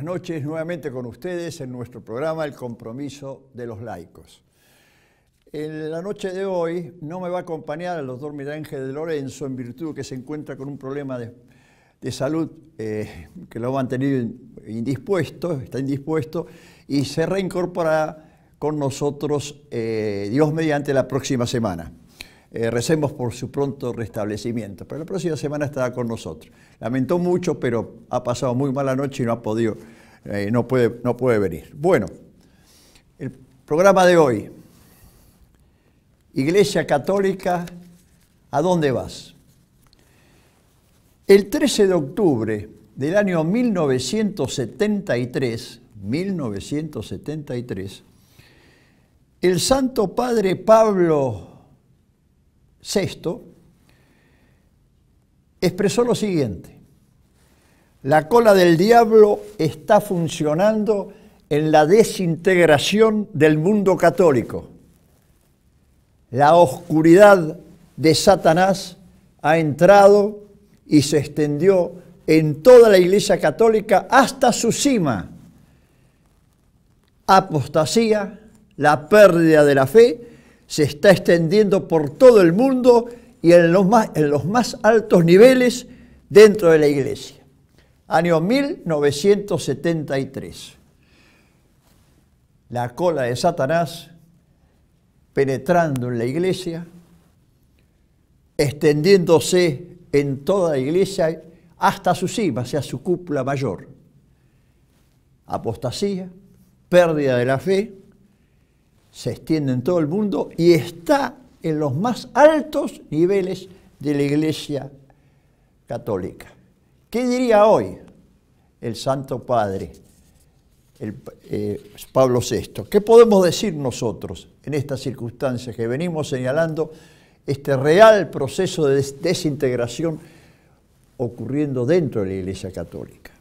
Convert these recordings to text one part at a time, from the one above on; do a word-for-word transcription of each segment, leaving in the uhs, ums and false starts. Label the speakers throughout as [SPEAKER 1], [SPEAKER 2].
[SPEAKER 1] noches nuevamente con ustedes en nuestro programa El Compromiso de los Laicos. En la noche de hoy no me va a acompañar el doctor Miguel Ángel de Lorenzo en virtud de que se encuentra con un problema de, de salud eh, que lo ha mantenido indispuesto, está indispuesto y se reincorporará con nosotros, eh, Dios mediante, la próxima semana. Eh, recemos por su pronto restablecimiento, pero la próxima semana estará con nosotros. Lamentó mucho, pero ha pasado muy mala noche y no ha podido, eh, no puede, no puede venir. Bueno, el programa de hoy, Iglesia Católica, ¿a dónde vas? El trece de octubre del año mil novecientos setenta y tres, mil novecientos setenta y tres, el Santo Padre Pablo sexto expresó lo siguiente: la cola del diablo está funcionando en la desintegración del mundo católico. La oscuridad de Satanás ha entrado y se extendió en toda la Iglesia Católica hasta su cima. Apostasía, la pérdida de la fe, se está extendiendo por todo el mundo y en los más, en los más altos niveles dentro de la Iglesia. Año mil novecientos setenta y tres. La cola de Satanás penetrando en la Iglesia, extendiéndose en toda la Iglesia hasta su cima, hacia su cúpula mayor. Apostasía, pérdida de la fe, se extiende en todo el mundo y está en los más altos niveles de la Iglesia Católica. ¿Qué diría hoy el Santo Padre, el, eh, Pablo sexto? ¿Qué podemos decir nosotros en estas circunstancias que venimos señalando este real proceso de des desintegración ocurriendo dentro de la Iglesia Católica?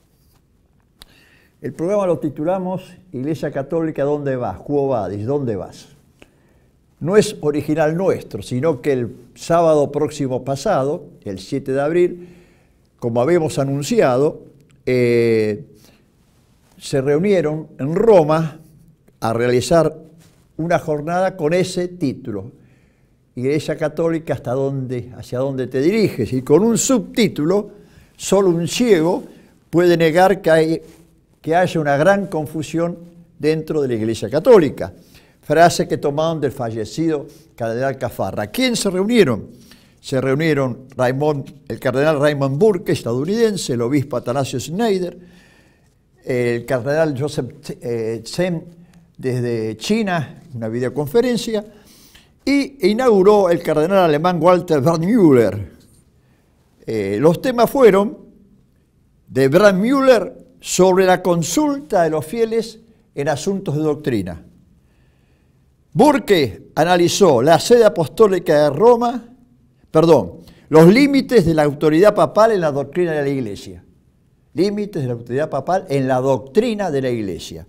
[SPEAKER 1] El programa lo titulamos Iglesia Católica, ¿dónde vas? Quo vadis, ¿dónde vas? No es original nuestro, sino que el sábado próximo pasado, el siete de abril, como habíamos anunciado, eh, se reunieron en Roma a realizar una jornada con ese título, Iglesia Católica, ¿hasta dónde, hacia dónde te diriges? Y con un subtítulo, solo un ciego puede negar que hay que haya una gran confusión dentro de la Iglesia Católica. Frase que tomaron del fallecido cardenal Caffarra. ¿Quién se reunieron? Se reunieron Raymond, el cardenal Raymond Burke, estadounidense, el obispo Atanasio Schneider, el cardenal Joseph eh, Zen desde China, una videoconferencia, y inauguró el cardenal alemán Walter Brandmüller. Eh, los temas fueron de Brandmüller sobre la consulta de los fieles en asuntos de doctrina. Burke analizó la sede apostólica de Roma, perdón, los límites de la autoridad papal en la doctrina de la Iglesia. Límites de la autoridad papal en la doctrina de la Iglesia.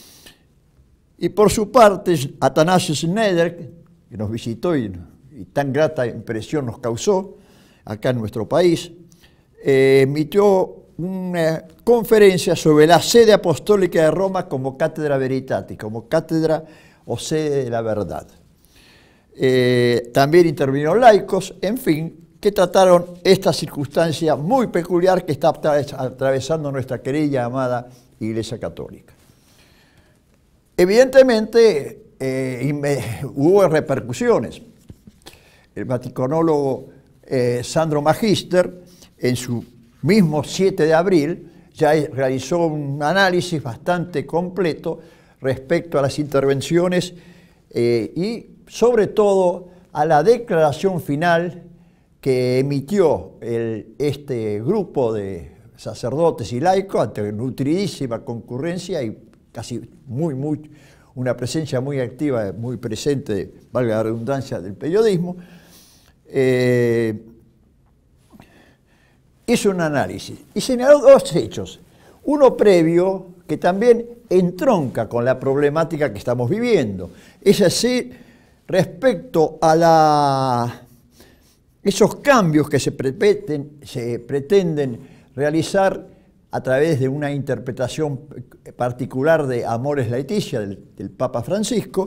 [SPEAKER 1] Y por su parte, Atanasio Schneider, que nos visitó y, y tan grata impresión nos causó acá en nuestro país, eh, emitió una conferencia sobre la sede apostólica de Roma como cátedra veritati, como cátedra o sede de la verdad. Eh, también intervinieron laicos, en fin, que trataron esta circunstancia muy peculiar que está atravesando nuestra querida amada Iglesia Católica. Evidentemente eh, hubo repercusiones. El vaticanólogo eh, Sandro Magister, en su mismo siete de abril, ya realizó un análisis bastante completo respecto a las intervenciones eh, y sobre todo a la declaración final que emitió el, este grupo de sacerdotes y laicos ante nutridísima concurrencia y casi muy, muy, una presencia muy activa, muy presente, valga la redundancia, del periodismo. Eh, hizo un análisis y señaló dos hechos. Uno previo que también entronca con la problemática que estamos viviendo. Es así, respecto a la, esos cambios que se, pretenden, se pretenden realizar a través de una interpretación particular de Amoris Laetitia del, del Papa Francisco,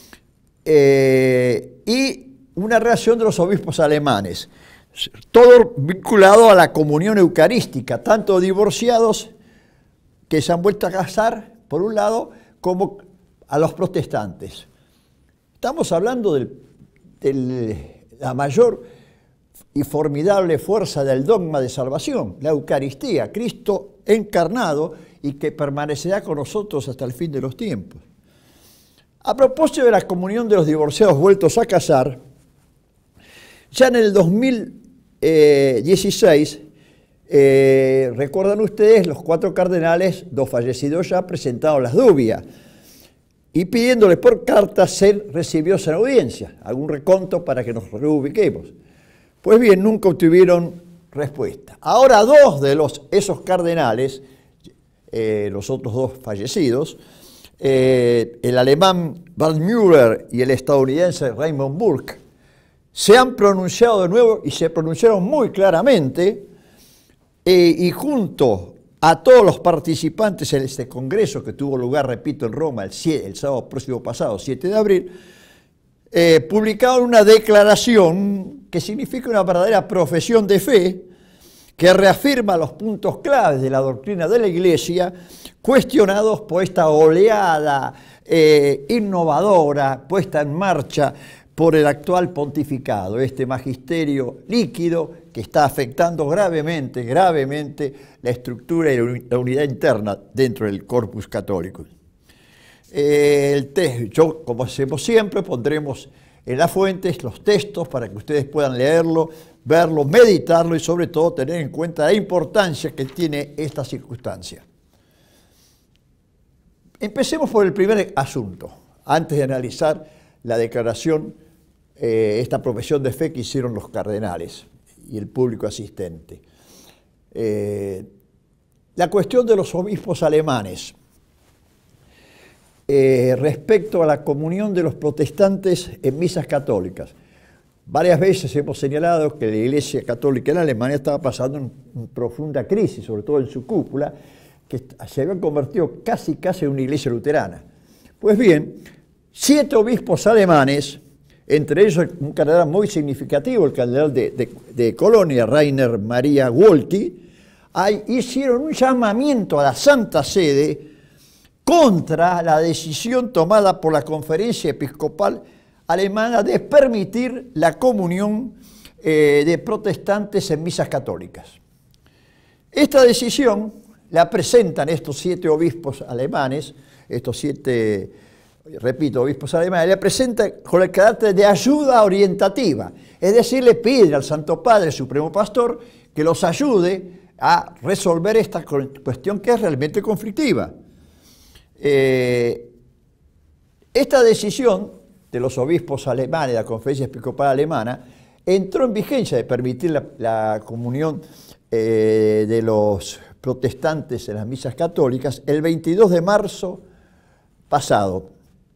[SPEAKER 1] eh, y una reacción de los obispos alemanes, todo vinculado a la comunión eucarística, tanto divorciados que se han vuelto a casar, por un lado, como a los protestantes. Estamos hablando de la mayor y formidable fuerza del dogma de salvación, la Eucaristía, Cristo encarnado y que permanecerá con nosotros hasta el fin de los tiempos. A propósito de la comunión de los divorciados vueltos a casar, ya en el dos mil dieciséis, eh, recuerdan ustedes, los cuatro cardenales, dos fallecidos ya, presentaron las dubias y pidiéndole por carta ser recibidos en audiencia, algún reconto para que nos reubiquemos. Pues bien, nunca obtuvieron respuesta. Ahora dos de los, esos cardenales, eh, los otros dos fallecidos, eh, el alemán Bernd Müller y el estadounidense Raymond Burke, se han pronunciado de nuevo y se pronunciaron muy claramente, eh, y junto a todos los participantes en este congreso que tuvo lugar, repito, en Roma el, el sábado próximo pasado, siete de abril, eh, publicaron una declaración que significa una verdadera profesión de fe, que reafirma los puntos claves de la doctrina de la Iglesia, cuestionados por esta oleada eh, innovadora puesta en marcha por el actual pontificado, este magisterio líquido que está afectando gravemente, gravemente la estructura y la unidad interna dentro del corpus católico. Eh, el te yo, como hacemos siempre, pondremos en las fuentes los textos para que ustedes puedan leerlo, verlo, meditarlo y sobre todo tener en cuenta la importancia que tiene esta circunstancia. Empecemos por el primer asunto, antes de analizar la declaración, eh, esta profesión de fe que hicieron los cardenales y el público asistente. Eh, la cuestión de los obispos alemanes eh, respecto a la comunión de los protestantes en misas católicas. Varias veces hemos señalado que la Iglesia Católica en Alemania estaba pasando en una profunda crisis, sobre todo en su cúpula, que se había convertido casi casi en una iglesia luterana. Pues bien, siete obispos alemanes, entre ellos un cardenal muy significativo, el cardenal de, de, de Colonia, Rainer Maria Wolti, ahí hicieron un llamamiento a la Santa Sede contra la decisión tomada por la Conferencia Episcopal Alemana de permitir la comunión eh, de protestantes en misas católicas. Esta decisión la presentan estos siete obispos alemanes, estos siete, repito, obispos alemanes, la presentan con el carácter de ayuda orientativa, es decir, le piden al Santo Padre, Supremo Pastor, que los ayude a resolver esta cuestión que es realmente conflictiva. Eh, esta decisión de los obispos alemanes, de la Conferencia Episcopal Alemana, entró en vigencia de permitir la, la comunión eh, de los protestantes en las misas católicas el veintidós de marzo pasado.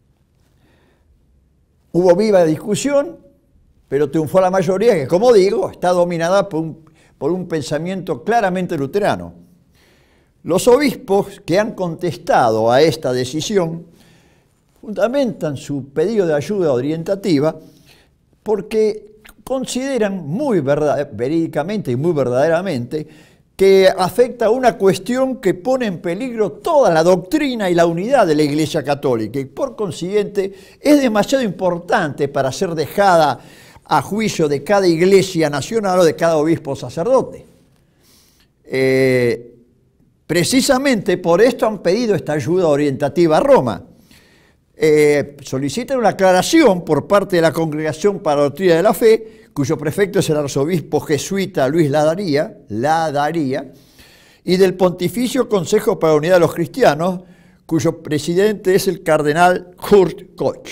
[SPEAKER 1] Hubo viva discusión, pero triunfó la mayoría que, como digo, está dominada por un, por un pensamiento claramente luterano. Los obispos que han contestado a esta decisión fundamentan su pedido de ayuda orientativa porque consideran muy verdad, verídicamente y muy verdaderamente que afecta a una cuestión que pone en peligro toda la doctrina y la unidad de la Iglesia Católica y por consiguiente es demasiado importante para ser dejada a juicio de cada iglesia nacional o de cada obispo o sacerdote. Eh, precisamente por esto han pedido esta ayuda orientativa a Roma. Eh, solicitan una aclaración por parte de la Congregación para la Doctrina de la Fe, cuyo prefecto es el arzobispo jesuita Luis Ladaría, Ladaría, y del Pontificio Consejo para la Unidad de los Cristianos, cuyo presidente es el cardenal Kurt Koch.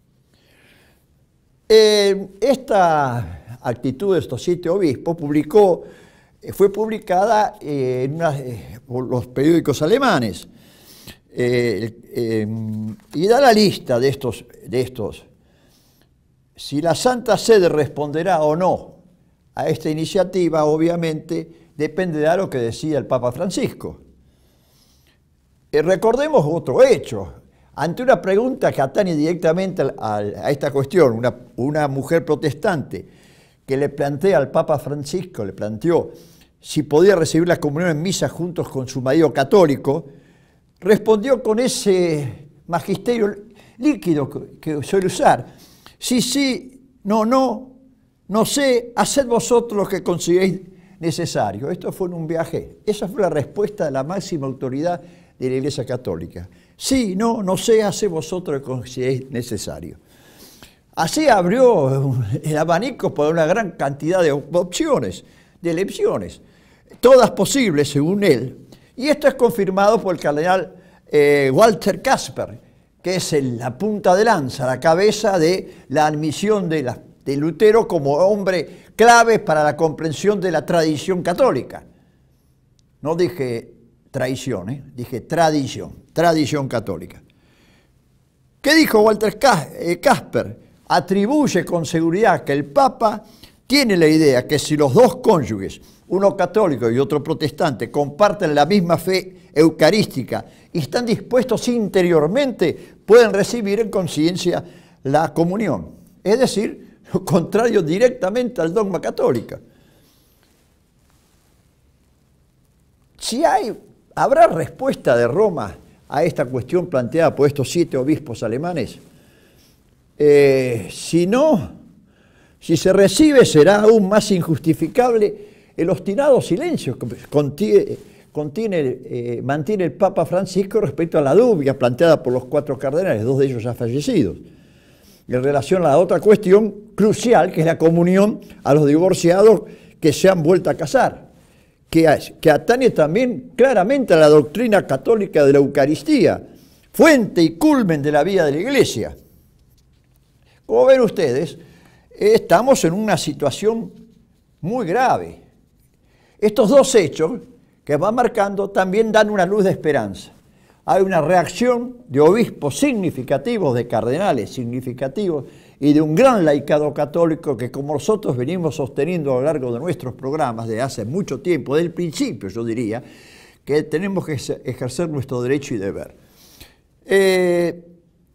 [SPEAKER 1] Eh, esta actitud de estos siete obispos publicó, fue publicada eh, en una, eh, por los periódicos alemanes. Eh, eh, y da la lista de estos, de estos. Si la Santa Sede responderá o no a esta iniciativa, obviamente dependerá de lo que decida el Papa Francisco. Eh, recordemos otro hecho. Ante una pregunta que atañe directamente a, a esta cuestión, una, una mujer protestante que le plantea al Papa Francisco, le planteó si podía recibir la comunión en misa juntos con su marido católico, respondió con ese magisterio líquido que, que suele usar. Sí, sí, no, no, no sé, haced vosotros lo que consideréis necesario. Esto fue en un viaje. Esa fue la respuesta de la máxima autoridad de la Iglesia Católica. Sí, no, no sé, haced vosotros lo que consideréis necesario. Así abrió el abanico para una gran cantidad de opciones, de elecciones, todas posibles según él. Y esto es confirmado por el cardenal eh, Walter Kasper, que es el, la punta de lanza, la cabeza de la admisión de, la, de Lutero como hombre clave para la comprensión de la tradición católica. No dije traición, ¿eh? Dije tradición, tradición católica. ¿Qué dijo Walter Kasper? Atribuye con seguridad que el Papa tiene la idea que si los dos cónyuges, uno católico y otro protestante, comparten la misma fe eucarística y están dispuestos interiormente, pueden recibir en conciencia la comunión. Es decir, lo contrario directamente al dogma católico. Si hay, ¿habrá respuesta de Roma a esta cuestión planteada por estos siete obispos alemanes? Eh, si no, si se recibe, será aún más injustificable el obstinado silencio que contiene, contiene, eh, mantiene el Papa Francisco respecto a la duda planteada por los cuatro cardenales, dos de ellos ya fallecidos, en relación a la otra cuestión crucial, que es la comunión a los divorciados que se han vuelto a casar, que, que atañe también claramente a la doctrina católica de la Eucaristía, fuente y culmen de la vida de la Iglesia. Como ven ustedes, estamos en una situación muy grave. Estos dos hechos que van marcando también dan una luz de esperanza. Hay una reacción de obispos significativos, de cardenales significativos y de un gran laicado católico que, como nosotros venimos sosteniendo a lo largo de nuestros programas desde hace mucho tiempo, del principio yo diría, que tenemos que ejercer nuestro derecho y deber. Eh,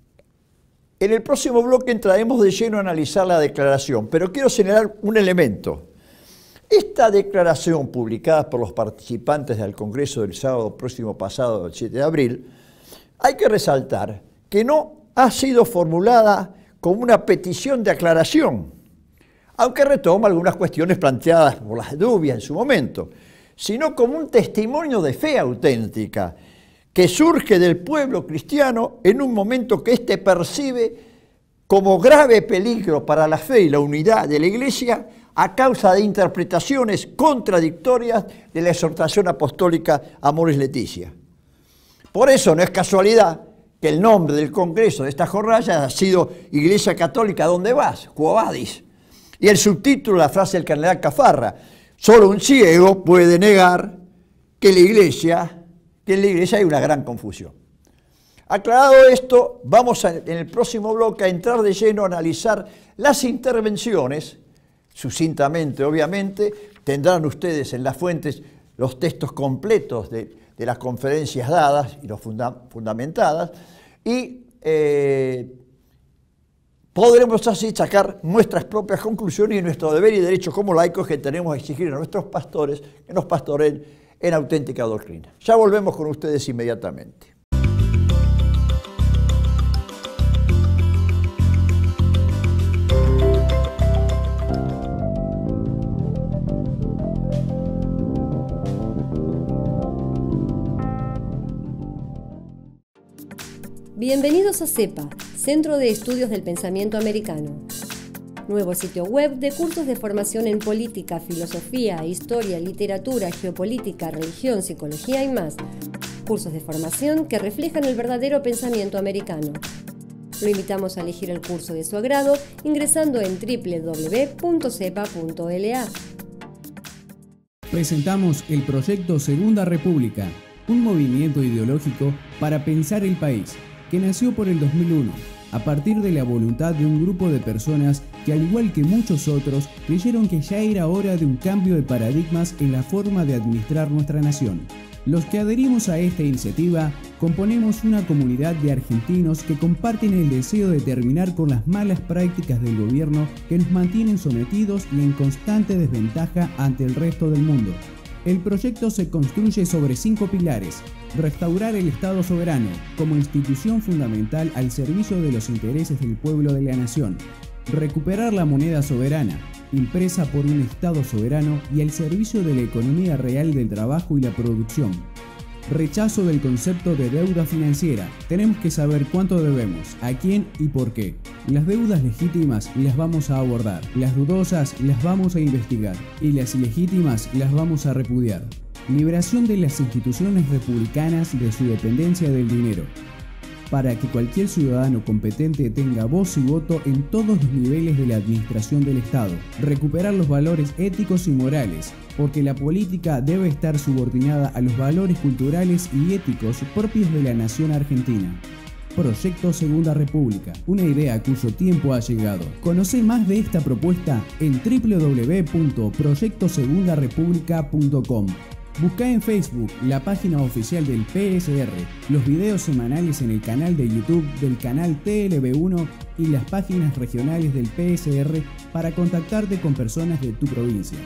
[SPEAKER 1] En el próximo bloque entraremos de lleno a analizar la declaración, pero quiero señalar un elemento. Esta declaración publicada por los participantes del Congreso del sábado próximo pasado, el siete de abril, hay que resaltar que no ha sido formulada como una petición de aclaración, aunque retoma algunas cuestiones planteadas por las dubias en su momento, sino como un testimonio de fe auténtica, que surge del pueblo cristiano en un momento que éste percibe como grave peligro para la fe y la unidad de la Iglesia a causa de interpretaciones contradictorias de la exhortación apostólica Amoris Laetitia. Por eso no es casualidad que el nombre del congreso de esta jornada ha sido Iglesia Católica, ¿dónde vas? Quo vadis. Y el subtítulo, la frase del cardenal Caffarra, solo un ciego puede negar que la Iglesia... que en la Iglesia hay una gran confusión. Aclarado esto, vamos a, en el próximo bloque a entrar de lleno a analizar las intervenciones, sucintamente obviamente, tendrán ustedes en las fuentes los textos completos de, de las conferencias dadas y los funda, fundamentadas, y eh, podremos así sacar nuestras propias conclusiones y nuestro deber y derecho como laicos que tenemos a exigir a nuestros pastores que nos pastoreen en auténtica doctrina. Ya volvemos con ustedes inmediatamente.
[SPEAKER 2] Bienvenidos a CEPA, Centro de Estudios del Pensamiento Americano. Nuevo sitio web de cursos de formación en política, filosofía, historia, literatura, geopolítica, religión, psicología y más. Cursos de formación que reflejan el verdadero pensamiento americano. Lo invitamos a elegir el curso de su agrado ingresando en doble u doble u doble u punto cepa punto l a.
[SPEAKER 3] Presentamos el proyecto Segunda República, un movimiento ideológico para pensar el país, que nació por el dos mil uno. A partir de la voluntad de un grupo de personas que, al igual que muchos otros, creyeron que ya era hora de un cambio de paradigmas en la forma de administrar nuestra nación. Los que adherimos a esta iniciativa componemos una comunidad de argentinos que comparten el deseo de terminar con las malas prácticas del gobierno que nos mantienen sometidos y en constante desventaja ante el resto del mundo. El proyecto se construye sobre cinco pilares: restaurar el Estado soberano como institución fundamental al servicio de los intereses del pueblo de la nación, recuperar la moneda soberana, impresa por un Estado soberano y al servicio de la economía real del trabajo y la producción. Rechazo del concepto de deuda financiera. Tenemos que saber cuánto debemos, a quién y por qué. Las deudas legítimas las vamos a abordar, las dudosas las vamos a investigar y las ilegítimas las vamos a repudiar. Liberación de las instituciones republicanas de su dependencia del dinero, para que cualquier ciudadano competente tenga voz y voto en todos los niveles de la administración del Estado. Recuperar los valores éticos y morales, porque la política debe estar subordinada a los valores culturales y éticos propios de la nación argentina. Proyecto Segunda República, una idea cuyo tiempo ha llegado. Conoce más de esta propuesta en w w w punto proyecto segunda república punto com. Busca en Facebook la página oficial del P S R, los videos semanales en el canal de YouTube del canal T L V uno y las páginas regionales del P S R para contactarte con personas de tu provincia.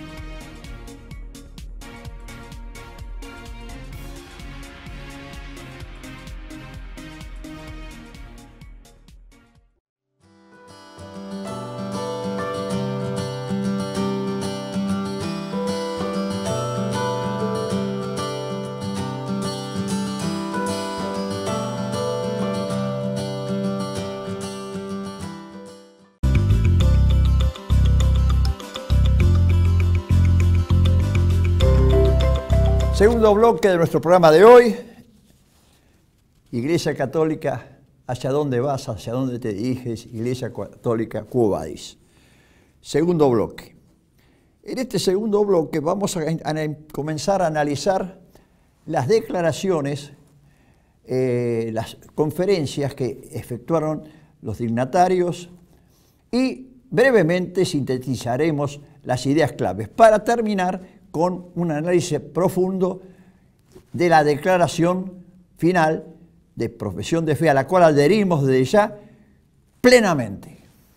[SPEAKER 1] Segundo bloque de nuestro programa de hoy, Iglesia Católica, ¿hacia dónde vas? ¿Hacia dónde te diriges? Iglesia Católica, quo vadis. Segundo bloque. En este segundo bloque vamos a, a comenzar a analizar las declaraciones, eh, las conferencias que efectuaron los dignatarios y brevemente sintetizaremos las ideas claves para terminar con un análisis profundo de la declaración final de profesión de fe a la cual adherimos desde ya plenamente.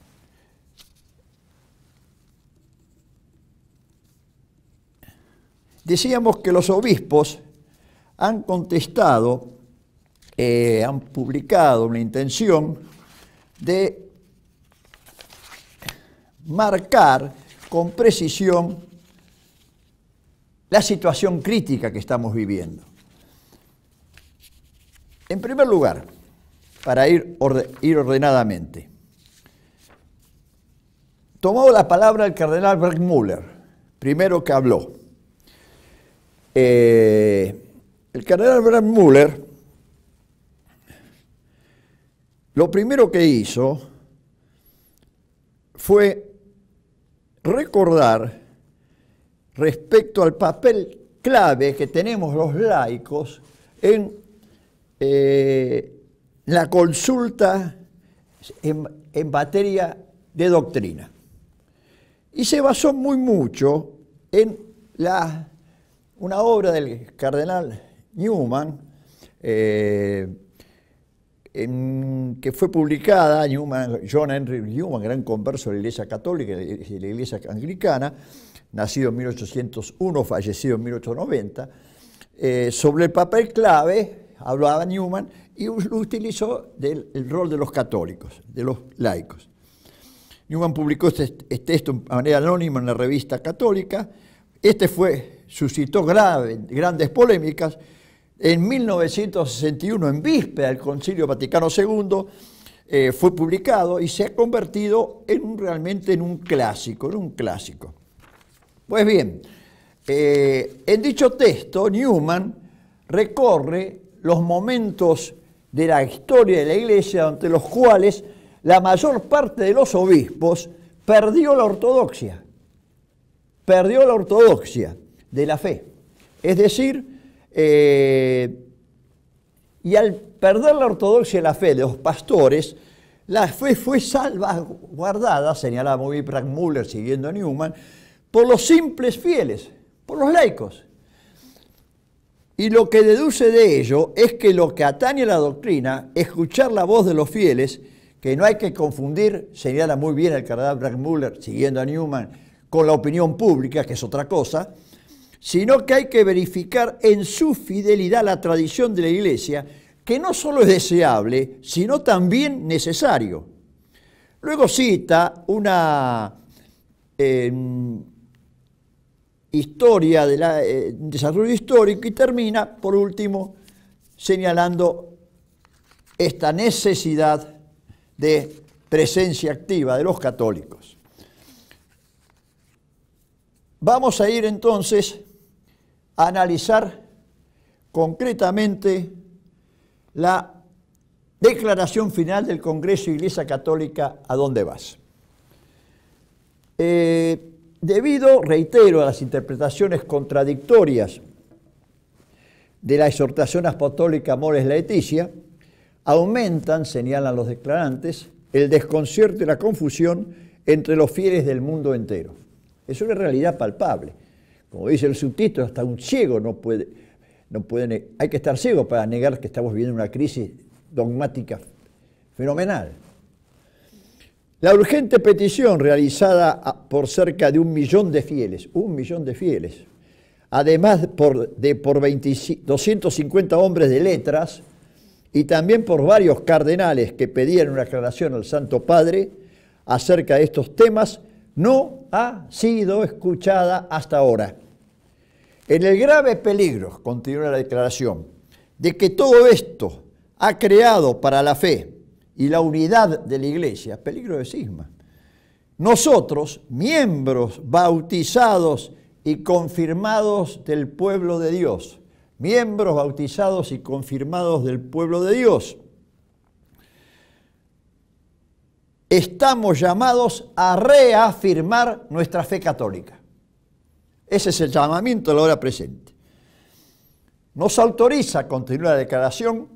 [SPEAKER 1] Decíamos que los obispos han contestado, eh, han publicado una intención de marcar con precisión la situación crítica que estamos viviendo. En primer lugar, para ir, orde, ir ordenadamente, tomó la palabra el cardenal Burgmüller, primero que habló. Eh, el cardenal Burgmüller lo primero que hizo fue recordar respecto al papel clave que tenemos los laicos en eh, la consulta en, en materia de doctrina. Y se basó muy mucho en la, una obra del cardenal Newman, eh, en, que fue publicada, Newman, John Henry Newman, gran converso de la Iglesia Católica y de la Iglesia Anglicana, nacido en mil ochocientos uno, fallecido en mil ochocientos noventa, eh, sobre el papel clave, hablaba Newman, y utilizó del, el rol de los católicos, de los laicos. Newman publicó este, este texto de manera anónima en la revista católica. Este fue, suscitó grave, grandes polémicas. En mil novecientos sesenta y uno, en víspera del Concilio Vaticano segundo, eh, fue publicado y se ha convertido en un, realmente en un clásico, en un clásico. Pues bien, eh, en dicho texto, Newman recorre los momentos de la historia de la Iglesia ante los cuales la mayor parte de los obispos perdió la ortodoxia, perdió la ortodoxia de la fe. Es decir, eh, y al perder la ortodoxia de la fe de los pastores, la fe fue salvaguardada, señalaba muy bien Burgmüller siguiendo a Newman, por los simples fieles, por los laicos. Y lo que deduce de ello es que lo que atañe a la doctrina, escuchar la voz de los fieles, que no hay que confundir, señala muy bien el cardenal Brandmüller, siguiendo a Newman, con la opinión pública, que es otra cosa, sino que hay que verificar en su fidelidad la tradición de la Iglesia, que no solo es deseable, sino también necesario. Luego cita una eh, historia del eh, desarrollo histórico y termina, por último, señalando esta necesidad de presencia activa de los católicos. Vamos a ir entonces a analizar concretamente la declaración final del Congreso de Iglesia Católica, ¿a dónde vas? Eh, debido, reitero, a las interpretaciones contradictorias de la exhortación apostólica Amoris Laetitia, aumentan, señalan los declarantes, el desconcierto y la confusión entre los fieles del mundo entero. Es una realidad palpable. Como dice el subtítulo, hasta un ciego no puede, no puede, hay que estar ciego para negar que estamos viviendo una crisis dogmática fenomenal. La urgente petición realizada por cerca de un millón de fieles, un millón de fieles, además por, de por doscientos cincuenta hombres de letras y también por varios cardenales que pedían una aclaración al Santo Padre acerca de estos temas, no ha sido escuchada hasta ahora. En el grave peligro, continúa la declaración, de que todo esto ha creado para la fe y la unidad de la Iglesia, peligro de cisma, nosotros, miembros bautizados y confirmados del pueblo de Dios, miembros bautizados y confirmados del pueblo de Dios, estamos llamados a reafirmar nuestra fe católica. Ese es el llamamiento de la hora presente. Nos autoriza, continúa la declaración,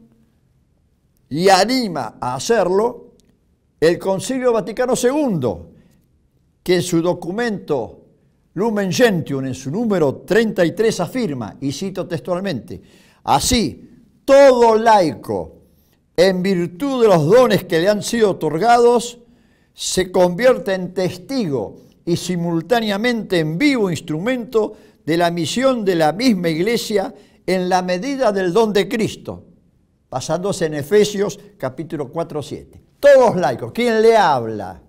[SPEAKER 1] y anima a hacerlo el Concilio Vaticano segundo, que en su documento Lumen Gentium, en su número treinta y tres, afirma, y cito textualmente, así, todo laico, en virtud de los dones que le han sido otorgados, se convierte en testigo y simultáneamente en vivo instrumento de la misión de la misma Iglesia en la medida del don de Cristo, basándose en Efesios capítulo cuatro, siete. Todos laicos, ¿quién le habla?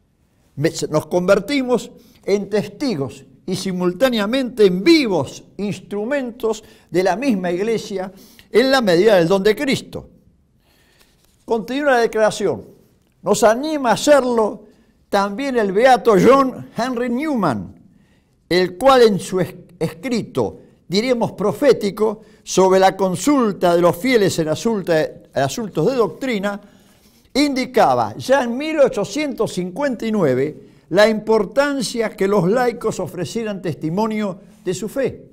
[SPEAKER 1] Nos convertimos en testigos y simultáneamente en vivos instrumentos de la misma Iglesia en la medida del don de Cristo. Continúa la declaración. Nos anima a hacerlo también el beato John Henry Newman, el cual en su escrito, diríamos profético, sobre la consulta de los fieles en asuntos de doctrina, indicaba ya en mil ochocientos cincuenta y nueve la importancia que los laicos ofrecieran testimonio de su fe.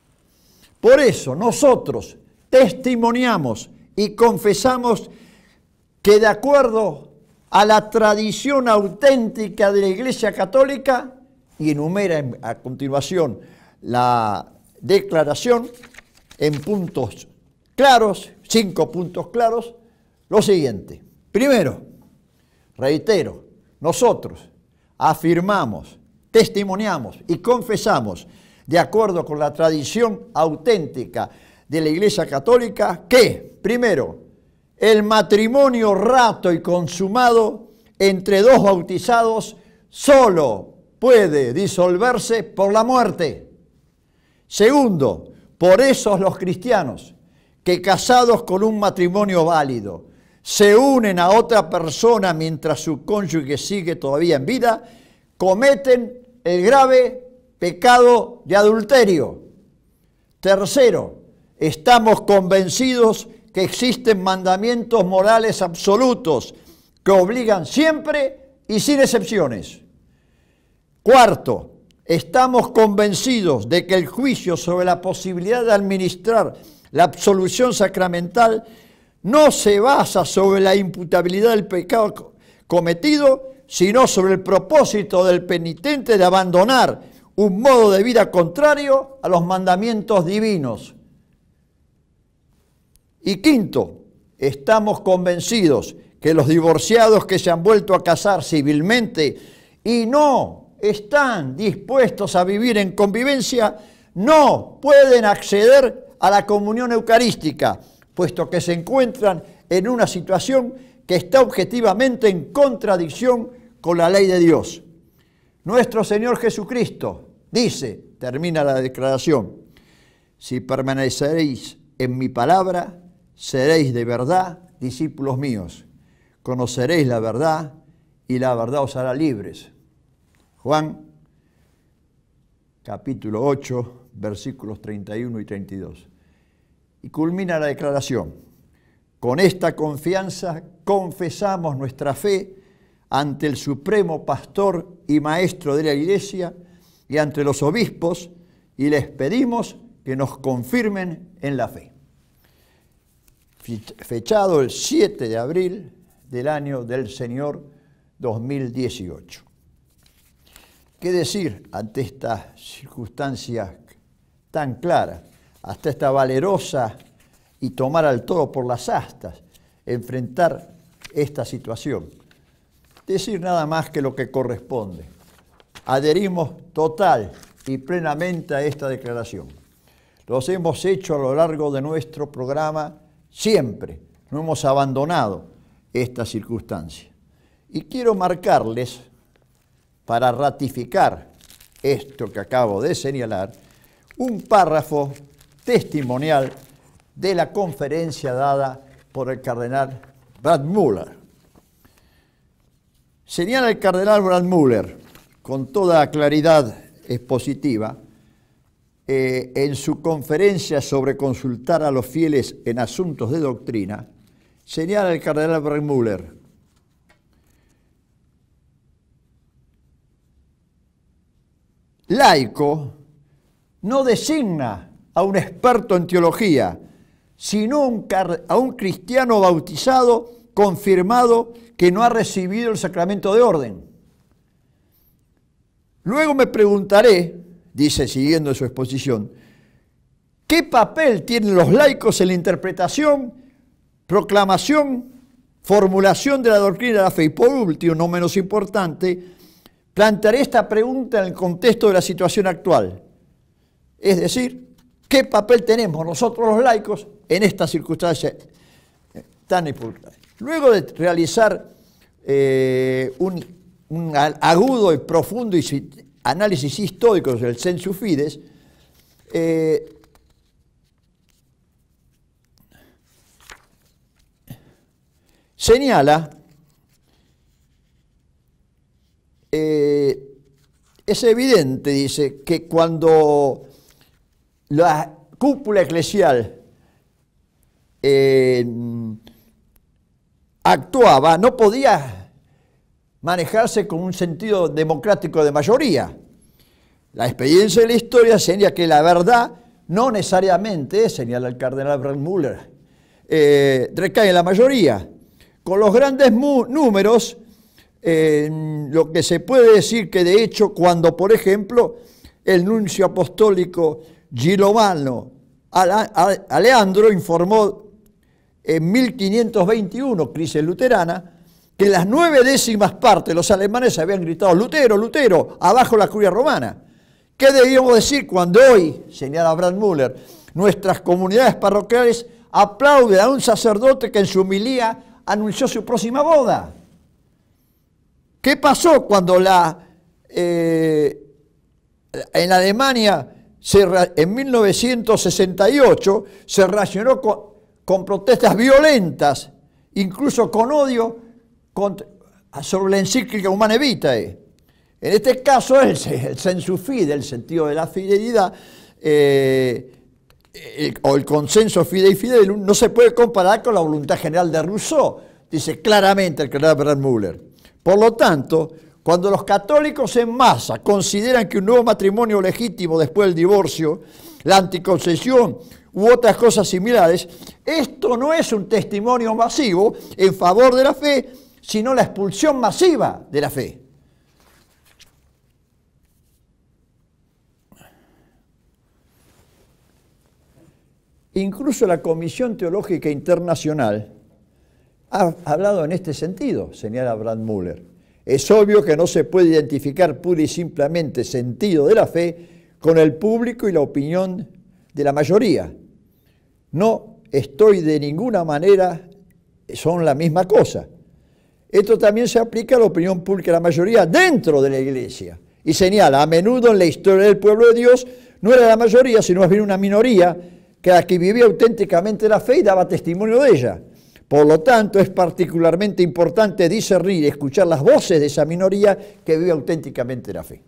[SPEAKER 1] Por eso nosotros testimoniamos y confesamos que de acuerdo a la tradición auténtica de la Iglesia Católica, y enumera a continuación la declaración en puntos claros, cinco puntos claros, lo siguiente. Primero, reitero, nosotros afirmamos, testimoniamos y confesamos, de acuerdo con la tradición auténtica de la Iglesia Católica, que, primero, el matrimonio rato y consumado entre dos bautizados solo puede disolverse por la muerte. Segundo, por eso los cristianos que casados con un matrimonio válido se unen a otra persona mientras su cónyuge sigue todavía en vida, cometen el grave pecado de adulterio. Tercero, estamos convencidos que existen mandamientos morales absolutos que obligan siempre y sin excepciones. Cuarto, estamos convencidos de que el juicio sobre la posibilidad de administrar la absolución sacramental no se basa sobre la imputabilidad del pecado cometido, sino sobre el propósito del penitente de abandonar un modo de vida contrario a los mandamientos divinos. Y quinto, estamos convencidos que los divorciados que se han vuelto a casar civilmente y no están dispuestos a vivir en convivencia, no pueden acceder a la comunión eucarística, puesto que se encuentran en una situación que está objetivamente en contradicción con la ley de Dios. Nuestro Señor Jesucristo dice, termina la declaración, si permaneceréis en mi palabra, seréis de verdad discípulos míos, conoceréis la verdad y la verdad os hará libres. Juan, capítulo ocho, versículos treinta y uno y treinta y dos. Y culmina la declaración. Con esta confianza confesamos nuestra fe ante el Supremo Pastor y Maestro de la Iglesia y ante los obispos y les pedimos que nos confirmen en la fe. Fechado el siete de abril del año del Señor dos mil dieciocho. ¿Qué decir ante estas circunstancias tan claras, hasta esta valerosa y tomar al toro por las astas, enfrentar esta situación? Decir nada más que lo que corresponde. Adherimos total y plenamente a esta declaración. Los hemos hecho a lo largo de nuestro programa siempre, no hemos abandonado esta circunstancia. Y quiero marcarles, para ratificar esto que acabo de señalar, un párrafo testimonial de la conferencia dada por el cardenal Brad Müller. Señala el cardenal Brad Müller, con toda claridad expositiva, eh, en su conferencia sobre consultar a los fieles en asuntos de doctrina, señala el cardenal Brad Müller, laico no designa a un experto en teología, sino un a un cristiano bautizado, confirmado, que no ha recibido el sacramento de orden. Luego me preguntaré, dice siguiendo su exposición, ¿qué papel tienen los laicos en la interpretación, proclamación, formulación de la doctrina de la fe? Y por último, no menos importante, plantearé esta pregunta en el contexto de la situación actual. Es decir, ¿qué papel tenemos nosotros los laicos en esta circunstancia tan importante? Luego de realizar eh, un, un agudo y profundo análisis histórico del sensu fides, eh, señala, eh, es evidente, dice, que cuando la cúpula eclesial eh, actuaba, no podía manejarse con un sentido democrático de mayoría. La experiencia de la historia señala que la verdad no necesariamente, señala el cardenal Brad Müller, eh, recae en la mayoría. Con los grandes números, eh, lo que se puede decir que de hecho cuando, por ejemplo, el nuncio apostólico Girolamo Aleandro informó en mil quinientos veintiuno, crisis luterana, que en las nueve décimas partes de los alemanes habían gritado Lutero, Lutero, abajo la curia romana. ¿Qué debíamos decir cuando hoy, señala Brad Müller, nuestras comunidades parroquiales aplauden a un sacerdote que en su homilía anunció su próxima boda? ¿Qué pasó cuando la, eh, en Alemania se, en mil novecientos sesenta y ocho se reaccionó con, con protestas violentas, incluso con odio contra, sobre la encíclica Humanae Vitae? En este caso, el, el sensu fide, el sentido de la fidelidad, eh, el, o el consenso fidei fidelum, no se puede comparar con la voluntad general de Rousseau, dice claramente el cardenal Brad Müller. Por lo tanto, cuando los católicos en masa consideran que un nuevo matrimonio legítimo después del divorcio, la anticoncepción u otras cosas similares, esto no es un testimonio masivo en favor de la fe, sino la expulsión masiva de la fe. Incluso la Comisión Teológica Internacional ha hablado en este sentido, señala Brad Muller. Es obvio que no se puede identificar pura y simplemente sentido de la fe con el público y la opinión de la mayoría. No estoy de ninguna manera, son la misma cosa. Esto también se aplica a la opinión pública de la mayoría dentro de la Iglesia. Y señala, a menudo en la historia del pueblo de Dios no era la mayoría, sino más bien una minoría que la que vivía auténticamente la fe y daba testimonio de ella. Por lo tanto, es particularmente importante discernir y escuchar las voces de esa minoría que vive auténticamente la fe.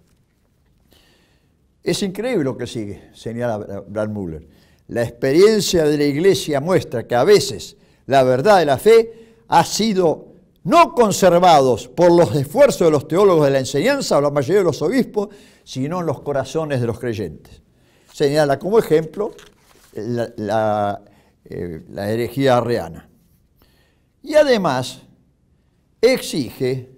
[SPEAKER 1] Es increíble lo que sigue, señala Brad Muller. La experiencia de la Iglesia muestra que a veces la verdad de la fe ha sido no conservados por los esfuerzos de los teólogos de la enseñanza o la mayoría de los obispos, sino en los corazones de los creyentes. Señala como ejemplo la, la, eh, la herejía arriana. Y además exige,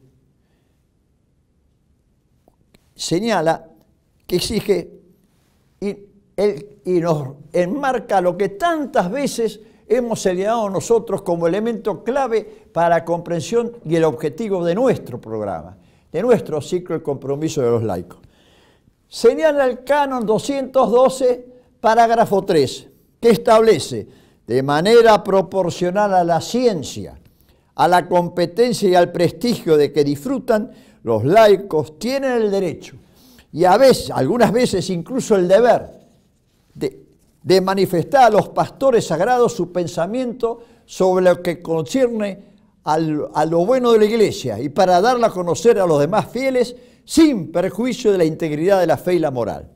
[SPEAKER 1] señala que exige y, el, y nos enmarca lo que tantas veces hemos señalado nosotros como elemento clave para la comprensión y el objetivo de nuestro programa, de nuestro ciclo El compromiso de los laicos. Señala el canon doscientos doce, parágrafo tres, que establece de manera proporcional a la ciencia, a la competencia y al prestigio de que disfrutan, los laicos tienen el derecho y a veces, algunas veces incluso el deber de, de manifestar a los pastores sagrados su pensamiento sobre lo que concierne al, a lo bueno de la Iglesia y para darla a conocer a los demás fieles sin perjuicio de la integridad de la fe y la moral.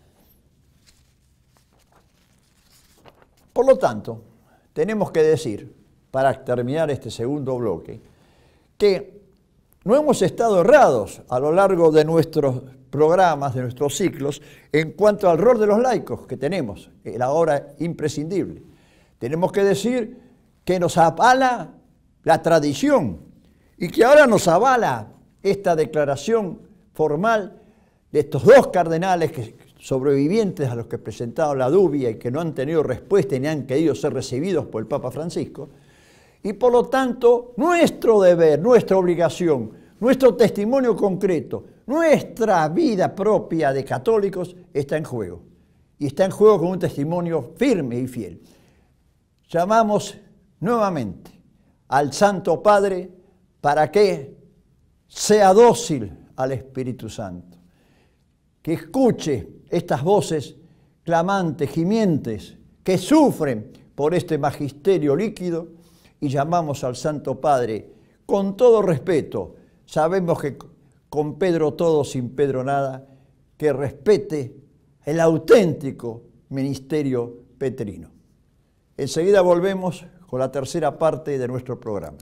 [SPEAKER 1] Por lo tanto, tenemos que decir, para terminar este segundo bloque, que no hemos estado errados a lo largo de nuestros programas, de nuestros ciclos, en cuanto al rol de los laicos que tenemos, el ahora imprescindible. Tenemos que decir que nos avala la tradición y que ahora nos avala esta declaración formal de estos dos cardenales que sobrevivientes a los que presentaron la dubia y que no han tenido respuesta ni han querido ser recibidos por el Papa Francisco. Y por lo tanto, nuestro deber, nuestra obligación, nuestro testimonio concreto, nuestra vida propia de católicos está en juego. Y está en juego con un testimonio firme y fiel. Llamamos nuevamente al Santo Padre para que sea dócil al Espíritu Santo, que escuche estas voces clamantes, gimientes, que sufren por este magisterio líquido, y llamamos al Santo Padre con todo respeto. Sabemos que con Pedro todo, sin Pedro nada, que respete el auténtico ministerio petrino. Enseguida volvemos con la tercera parte de nuestro programa.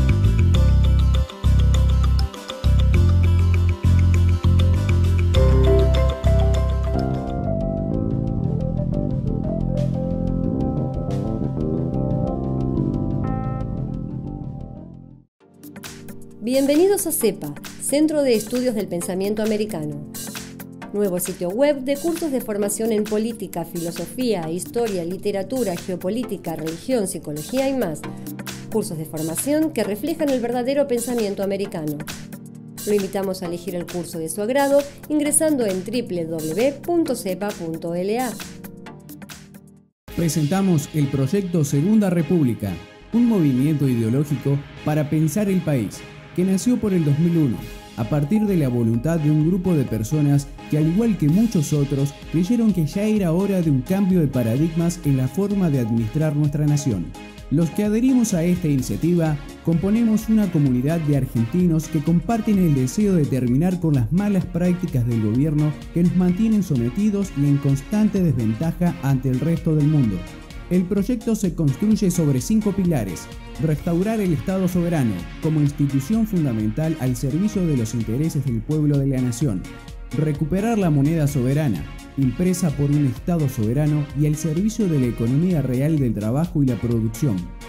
[SPEAKER 2] Bienvenidos a CEPA, Centro de Estudios del Pensamiento Americano. Nuevo sitio web de cursos de formación en política, filosofía, historia, literatura, geopolítica, religión, psicología y más. Cursos de formación que reflejan el verdadero pensamiento americano. Lo invitamos a elegir el curso de su agrado ingresando en doble u doble u doble u punto cepa punto l a.
[SPEAKER 3] Presentamos el proyecto Segunda República, un movimiento ideológico para pensar el país, que nació por el dos mil uno, a partir de la voluntad de un grupo de personas que, al igual que muchos otros, creyeron que ya era hora de un cambio de paradigmas en la forma de administrar nuestra nación. Los que adherimos a esta iniciativa componemos una comunidad de argentinos que comparten el deseo de terminar con las malas prácticas del gobierno que nos mantienen sometidos y en constante desventaja ante el resto del mundo. El proyecto se construye sobre cinco pilares: restaurar el Estado soberano como institución fundamental al servicio de los intereses del pueblo de la nación, recuperar la moneda soberana, impresa por un Estado soberano y al servicio de la economía real del trabajo y la producción,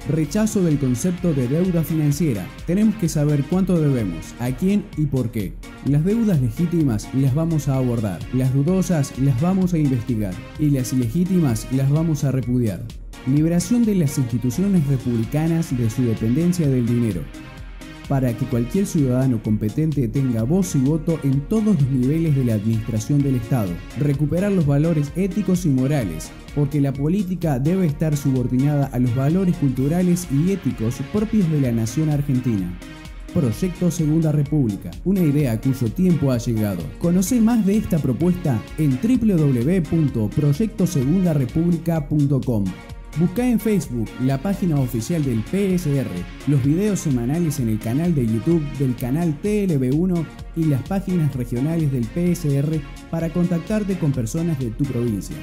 [SPEAKER 3] Rechazo del concepto de deuda financiera. Tenemos que saber cuánto debemos, a quién y por qué. Las deudas legítimas las vamos a abordar, las dudosas las vamos a investigar y las ilegítimas las vamos a repudiar. Liberación de las instituciones republicanas de su dependencia del dinero, para que cualquier ciudadano competente tenga voz y voto en todos los niveles de la administración del Estado. Recuperar los valores éticos y morales, porque la política debe estar subordinada a los valores culturales y éticos propios de la nación argentina. Proyecto Segunda República, una idea cuyo tiempo ha llegado. Conoce más de esta propuesta en w w w punto proyecto segunda república punto com. Busca en Facebook la página oficial del P S R, los videos semanales en el canal de YouTube del canal T L V uno y las páginas regionales del P S R para contactarte con personas de tu provincia.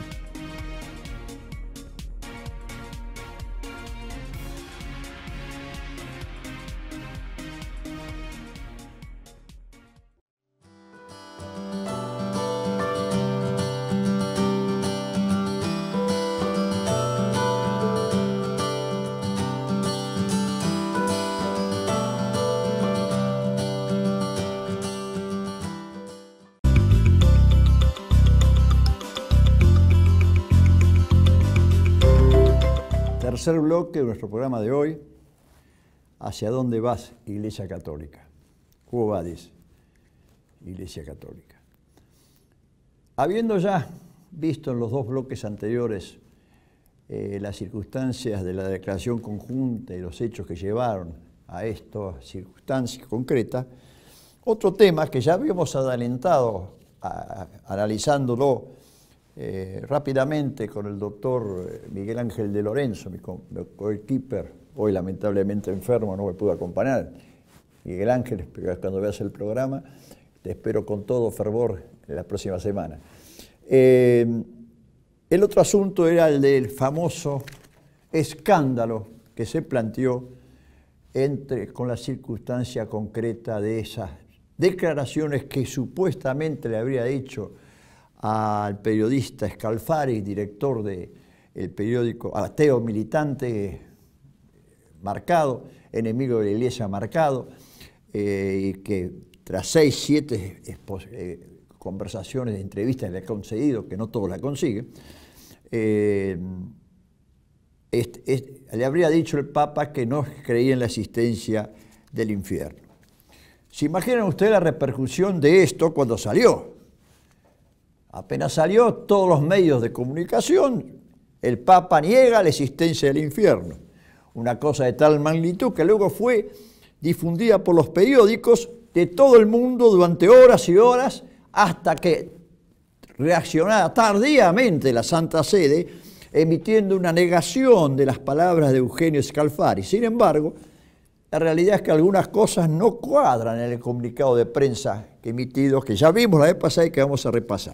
[SPEAKER 1] Tercer bloque de nuestro programa de hoy, ¿hacia dónde vas, Iglesia Católica? ¿Cómo vas, Iglesia Católica? Habiendo ya visto en los dos bloques anteriores eh, las circunstancias de la declaración conjunta y los hechos que llevaron a estas circunstancias concretas, otro tema que ya habíamos adelantado a, a, analizándolo Eh, rápidamente con el doctor Miguel Ángel de Lorenzo, mi coequiper, hoy lamentablemente enfermo, no me pudo acompañar. Miguel Ángel, cuando veas el programa, te espero con todo fervor en la próxima semana. Eh, el otro asunto era el del famoso escándalo que se planteó entre, con la circunstancia concreta de esas declaraciones que supuestamente le habría hecho al periodista Scalfari, director del periódico ateo militante marcado, enemigo de la Iglesia marcado, eh, y que tras seis, siete eh, conversaciones, entrevistas le ha concedido, que no todos la consiguen, eh, este, este, le habría dicho el Papa que no creía en la existencia del infierno. ¿Se imaginan ustedes la repercusión de esto cuando salió? Apenas salió, todos los medios de comunicación, el Papa niega la existencia del infierno. Una cosa de tal magnitud que luego fue difundida por los periódicos de todo el mundo durante horas y horas, hasta que reaccionara tardíamente la Santa Sede, emitiendo una negación de las palabras de Eugenio Scalfari. Sin embargo, la realidad es que algunas cosas no cuadran en el comunicado de prensa emitido, que ya vimos la vez pasada y que vamos a repasar.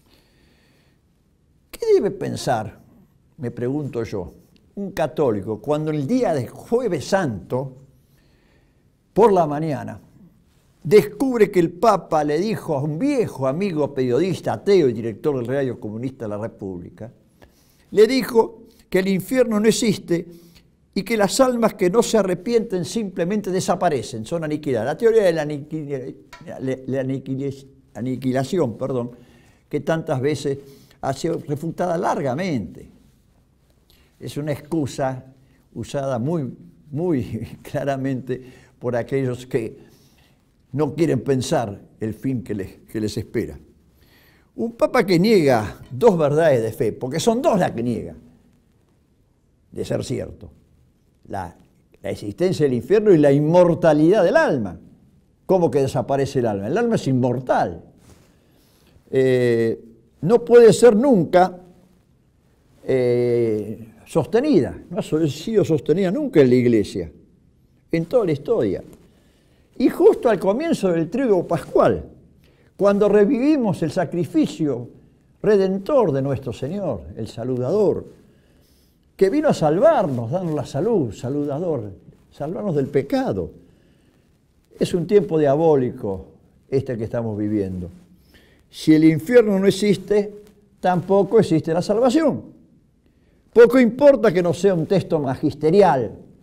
[SPEAKER 1] ¿Qué debe pensar, me pregunto yo, un católico cuando el día de Jueves Santo, por la mañana, descubre que el Papa le dijo a un viejo amigo periodista, ateo y director del Radio Comunista de la República, le dijo que el infierno no existe y que las almas que no se arrepienten simplemente desaparecen, son aniquiladas? La teoría de la, aniquila, la aniquila, aniquilación, perdón, que tantas veces ha sido refutada largamente. Es una excusa usada muy, muy claramente por aquellos que no quieren pensar el fin que les, que les espera. Un Papa que niega dos verdades de fe, porque son dos las que niega, de ser cierto, la, la existencia del infierno y la inmortalidad del alma. ¿Cómo que desaparece el alma? El alma es inmortal. Eh, no puede ser nunca eh, sostenida, no ha sido sostenida nunca en la Iglesia, en toda la historia. Y justo al comienzo del Tríodo Pascual, cuando revivimos el sacrificio redentor de nuestro Señor, el saludador, que vino a salvarnos, darnos la salud, saludador, salvarnos del pecado. Es un tiempo diabólico este que estamos viviendo. Si el infierno no existe, tampoco existe la salvación. Poco importa que no sea un texto magisterial,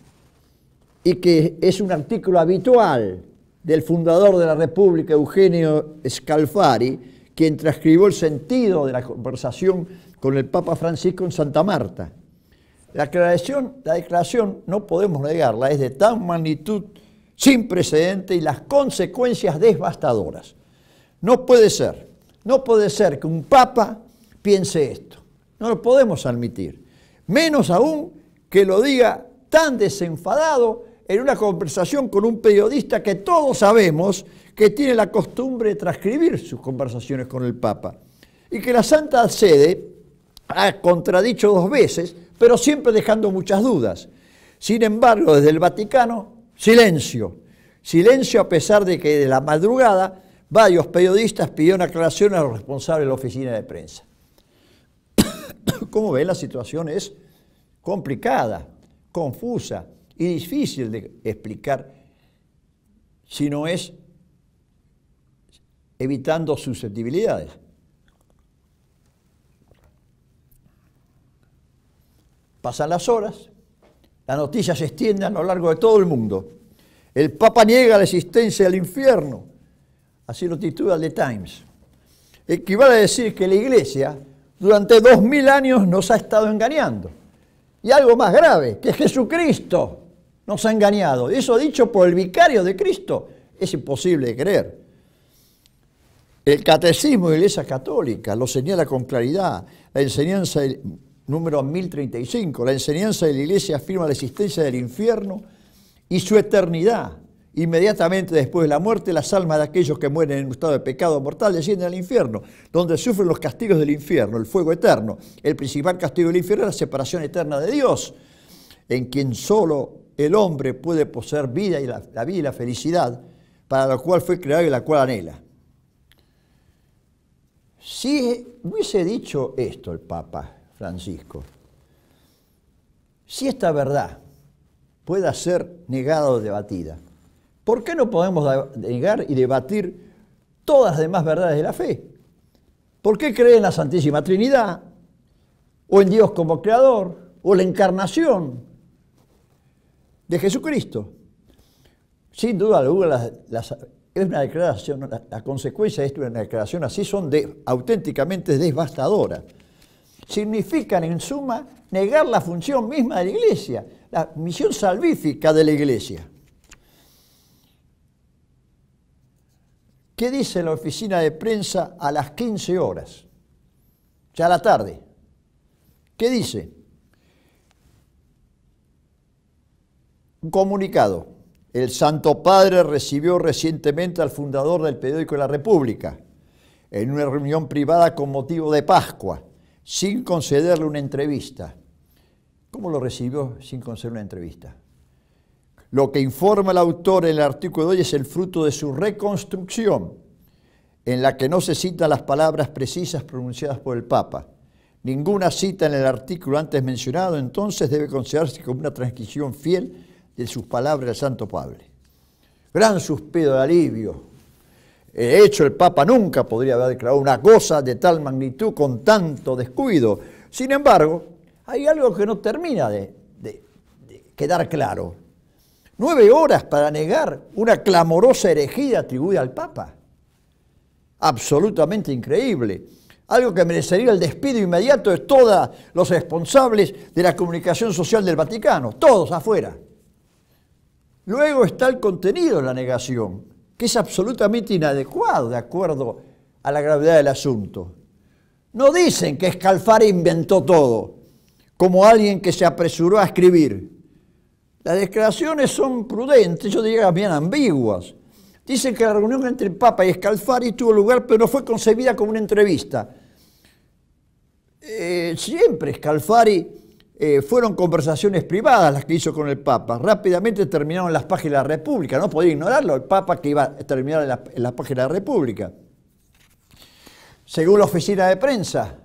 [SPEAKER 1] y que es un artículo habitual del fundador de la República, Eugenio Scalfari, quien transcribió el sentido de la conversación con el Papa Francisco en Santa Marta. La declaración, la declaración, no podemos negarla, es de tal magnitud sin precedente y las consecuencias devastadoras. No puede ser, no puede ser que un Papa piense esto. No lo podemos admitir. Menos aún que lo diga tan desenfadado en una conversación con un periodista que todos sabemos que tiene la costumbre de transcribir sus conversaciones con el Papa. Y que la Santa Sede ha contradicho dos veces, pero siempre dejando muchas dudas. Sin embargo, desde el Vaticano, silencio. Silencio a pesar de que de la madrugada varios periodistas pidieron aclaraciones a los responsables de la oficina de prensa. Como ven, la situación es complicada, confusa y difícil de explicar si no es evitando susceptibilidades. Pasan las horas, la noticia se extiende a lo largo de todo el mundo. El Papa niega la existencia del infierno, así lo titula The Times. Equivale a decir que la Iglesia durante dos mil años nos ha estado engañando. Y algo más grave, que Jesucristo nos ha engañado. Eso dicho por el vicario de Cristo es imposible de creer. El Catecismo de la Iglesia Católica lo señala con claridad. La enseñanza del número mil treinta y cinco, la enseñanza de la Iglesia afirma la existencia del infierno y su eternidad. Inmediatamente después de la muerte, las almas de aquellos que mueren en un estado de pecado mortal descienden al infierno, donde sufren los castigos del infierno, el fuego eterno. El principal castigo del infierno es la separación eterna de Dios, en quien solo el hombre puede poseer vida y la, la vida y la felicidad, para la cual fue creado y la cual anhela. Si hubiese dicho esto el Papa Francisco, si esta verdad pueda ser negada o debatida, ¿por qué no podemos negar y debatir todas las demás verdades de la fe? ¿Por qué creer en la Santísima Trinidad? ¿O en Dios como Creador? ¿O la encarnación de Jesucristo? Sin duda alguna, las, las, es una declaración, la, la consecuencia de esto de una declaración así son de, auténticamente devastadoras. Significan, en suma, negar la función misma de la Iglesia, la misión salvífica de la Iglesia. ¿Qué dice la oficina de prensa a las quince horas? Ya a la tarde. ¿Qué dice? Un comunicado. El Santo Padre recibió recientemente al fundador del periódico La República en una reunión privada con motivo de Pascua, sin concederle una entrevista. ¿Cómo lo recibió sin conceder una entrevista? Lo que informa el autor en el artículo de hoy es el fruto de su reconstrucción, en la que no se citan las palabras precisas pronunciadas por el Papa. Ninguna cita en el artículo antes mencionado, entonces, debe considerarse como una transcripción fiel de sus palabras del Santo Padre. Gran suspiro de alivio. De hecho, el Papa nunca podría haber declarado una cosa de tal magnitud con tanto descuido. Sin embargo, hay algo que no termina de, de, de quedar claro. Nueve horas para negar una clamorosa herejía atribuida al Papa. Absolutamente increíble. Algo que merecería el despido inmediato de todos los responsables de la comunicación social del Vaticano, todos afuera. Luego está el contenido de la negación, que es absolutamente inadecuado de acuerdo a la gravedad del asunto. No dicen que Scalfari inventó todo, como alguien que se apresuró a escribir. Las declaraciones son prudentes, yo diría bien ambiguas. Dicen que la reunión entre el Papa y Scalfari tuvo lugar, pero no fue concebida como una entrevista. Eh, siempre Scalfari eh, fueron conversaciones privadas las que hizo con el Papa. Rápidamente terminaron en las páginas de la República, no podía ignorarlo el Papa que iba a terminar en, la, en las páginas de la República. Según la oficina de prensa,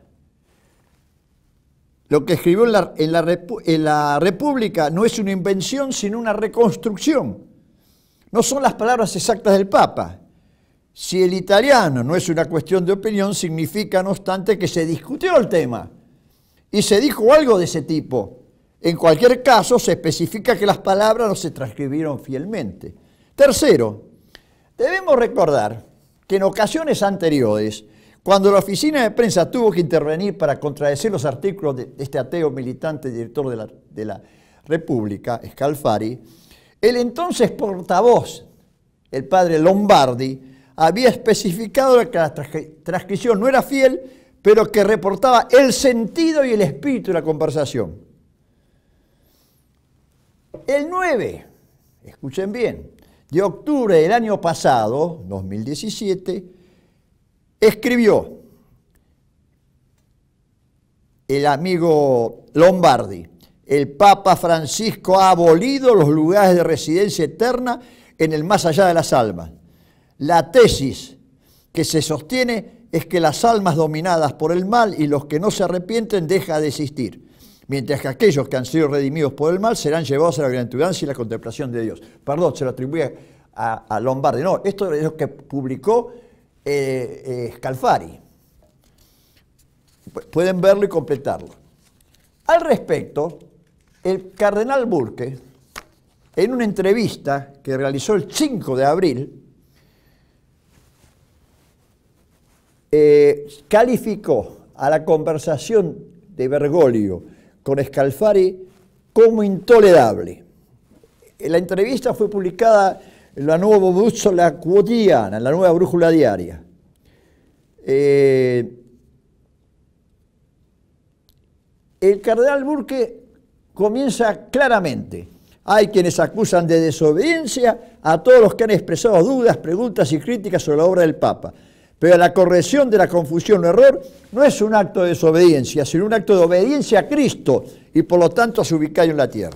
[SPEAKER 1] lo que escribió en la, en, la, en la República no es una invención, sino una reconstrucción. No son las palabras exactas del Papa. Si el italiano no es una cuestión de opinión, significa, no obstante, que se discutió el tema y se dijo algo de ese tipo. En cualquier caso, se especifica que las palabras no se transcribieron fielmente. Tercero, debemos recordar que en ocasiones anteriores, cuando la oficina de prensa tuvo que intervenir para contradecir los artículos de este ateo militante director de la, de la República, Scalfari, el entonces portavoz, el padre Lombardi, había especificado que la transcripción no era fiel, pero que reportaba el sentido y el espíritu de la conversación. El nueve, escuchen bien, de octubre del año pasado, dos mil diecisiete, escribió el amigo Lombardi: el Papa Francisco ha abolido los lugares de residencia eterna en el más allá de las almas. La tesis que se sostiene es que las almas dominadas por el mal y los que no se arrepienten dejan de existir, mientras que aquellos que han sido redimidos por el mal serán llevados a la bienaventuranza y la contemplación de Dios. Perdón, se lo atribuye a, a Lombardi. No, esto es lo que publicó eh, eh, Scalfari. Pueden verlo y completarlo. Al respecto, el cardenal Burke, en una entrevista que realizó el cinco de abril, eh, calificó a la conversación de Bergoglio con Scalfari como intolerable. La entrevista fue publicada en la nueva Brújula Quotidiana, en la nueva Brújula Diaria. Eh, el cardenal Burke comienza claramente: hay quienes acusan de desobediencia a todos los que han expresado dudas, preguntas y críticas sobre la obra del Papa. Pero la corrección de la confusión o error no es un acto de desobediencia, sino un acto de obediencia a Cristo y por lo tanto a su vicario en la tierra.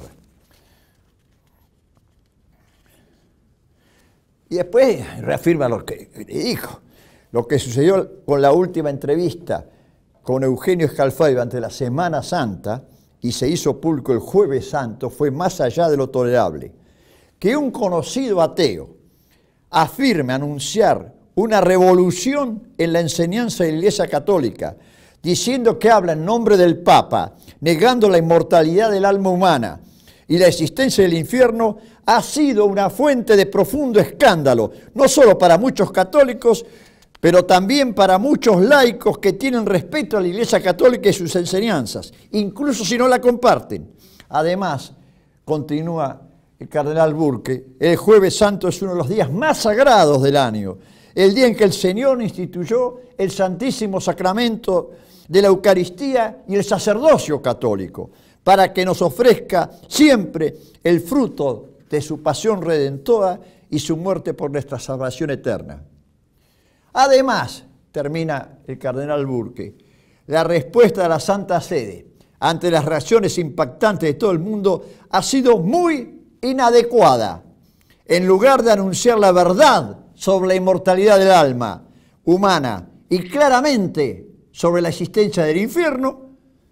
[SPEAKER 1] Y después reafirma lo que dijo, lo que sucedió con la última entrevista con Eugenio Scalfari durante la Semana Santa, y se hizo público el Jueves Santo, fue más allá de lo tolerable. Que un conocido ateo afirme anunciar una revolución en la enseñanza de la Iglesia Católica, diciendo que habla en nombre del Papa, negando la inmortalidad del alma humana y la existencia del infierno, ha sido una fuente de profundo escándalo, no solo para muchos católicos, pero también para muchos laicos que tienen respeto a la Iglesia Católica y sus enseñanzas, incluso si no la comparten. Además, continúa el cardenal Burke, el Jueves Santo es uno de los días más sagrados del año, el día en que el Señor instituyó el Santísimo Sacramento de la Eucaristía y el sacerdocio católico, para que nos ofrezca siempre el fruto de su pasión redentora y su muerte por nuestra salvación eterna. Además, termina el cardenal Burke, la respuesta de la Santa Sede ante las reacciones impactantes de todo el mundo ha sido muy inadecuada. En lugar de anunciar la verdad sobre la inmortalidad del alma humana y claramente sobre la existencia del infierno,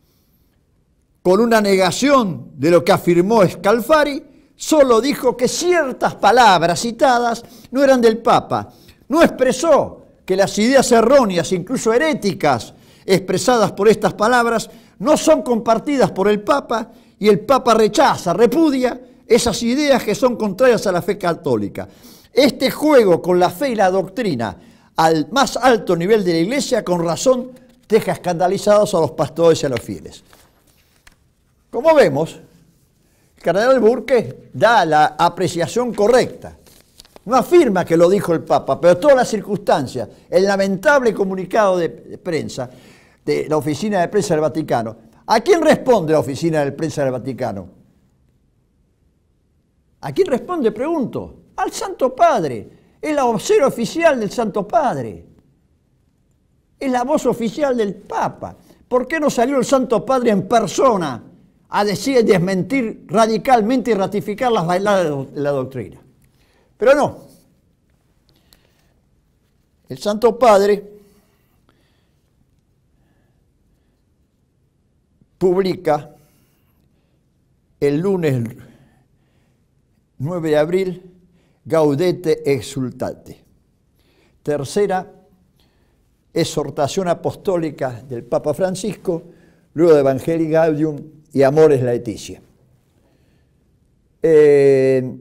[SPEAKER 1] con una negación de lo que afirmó Scalfari, solo dijo que ciertas palabras citadas no eran del Papa. No expresó que las ideas erróneas, incluso heréticas, expresadas por estas palabras, no son compartidas por el Papa y el Papa rechaza, repudia esas ideas que son contrarias a la fe católica. Este juego con la fe y la doctrina al más alto nivel de la Iglesia, con razón, deja escandalizados a los pastores y a los fieles. Como vemos, el cardenal Burke da la apreciación correcta. No afirma que lo dijo el Papa, pero todas las circunstancias, el lamentable comunicado de prensa de la Oficina de Prensa del Vaticano. ¿A quién responde la Oficina de Prensa del Vaticano? ¿A quién responde? Pregunto. Al Santo Padre. Es la vocera oficial del Santo Padre. Es la voz oficial del Papa. ¿Por qué no salió el Santo Padre en persona a decir, desmentir radicalmente y ratificar las bailadas de la doctrina? Pero no. El Santo Padre publica el lunes nueve de abril Gaudete Exsultate, tercera exhortación apostólica del Papa Francisco, luego de Evangelii Gaudium y Amores Laetitia. Eh,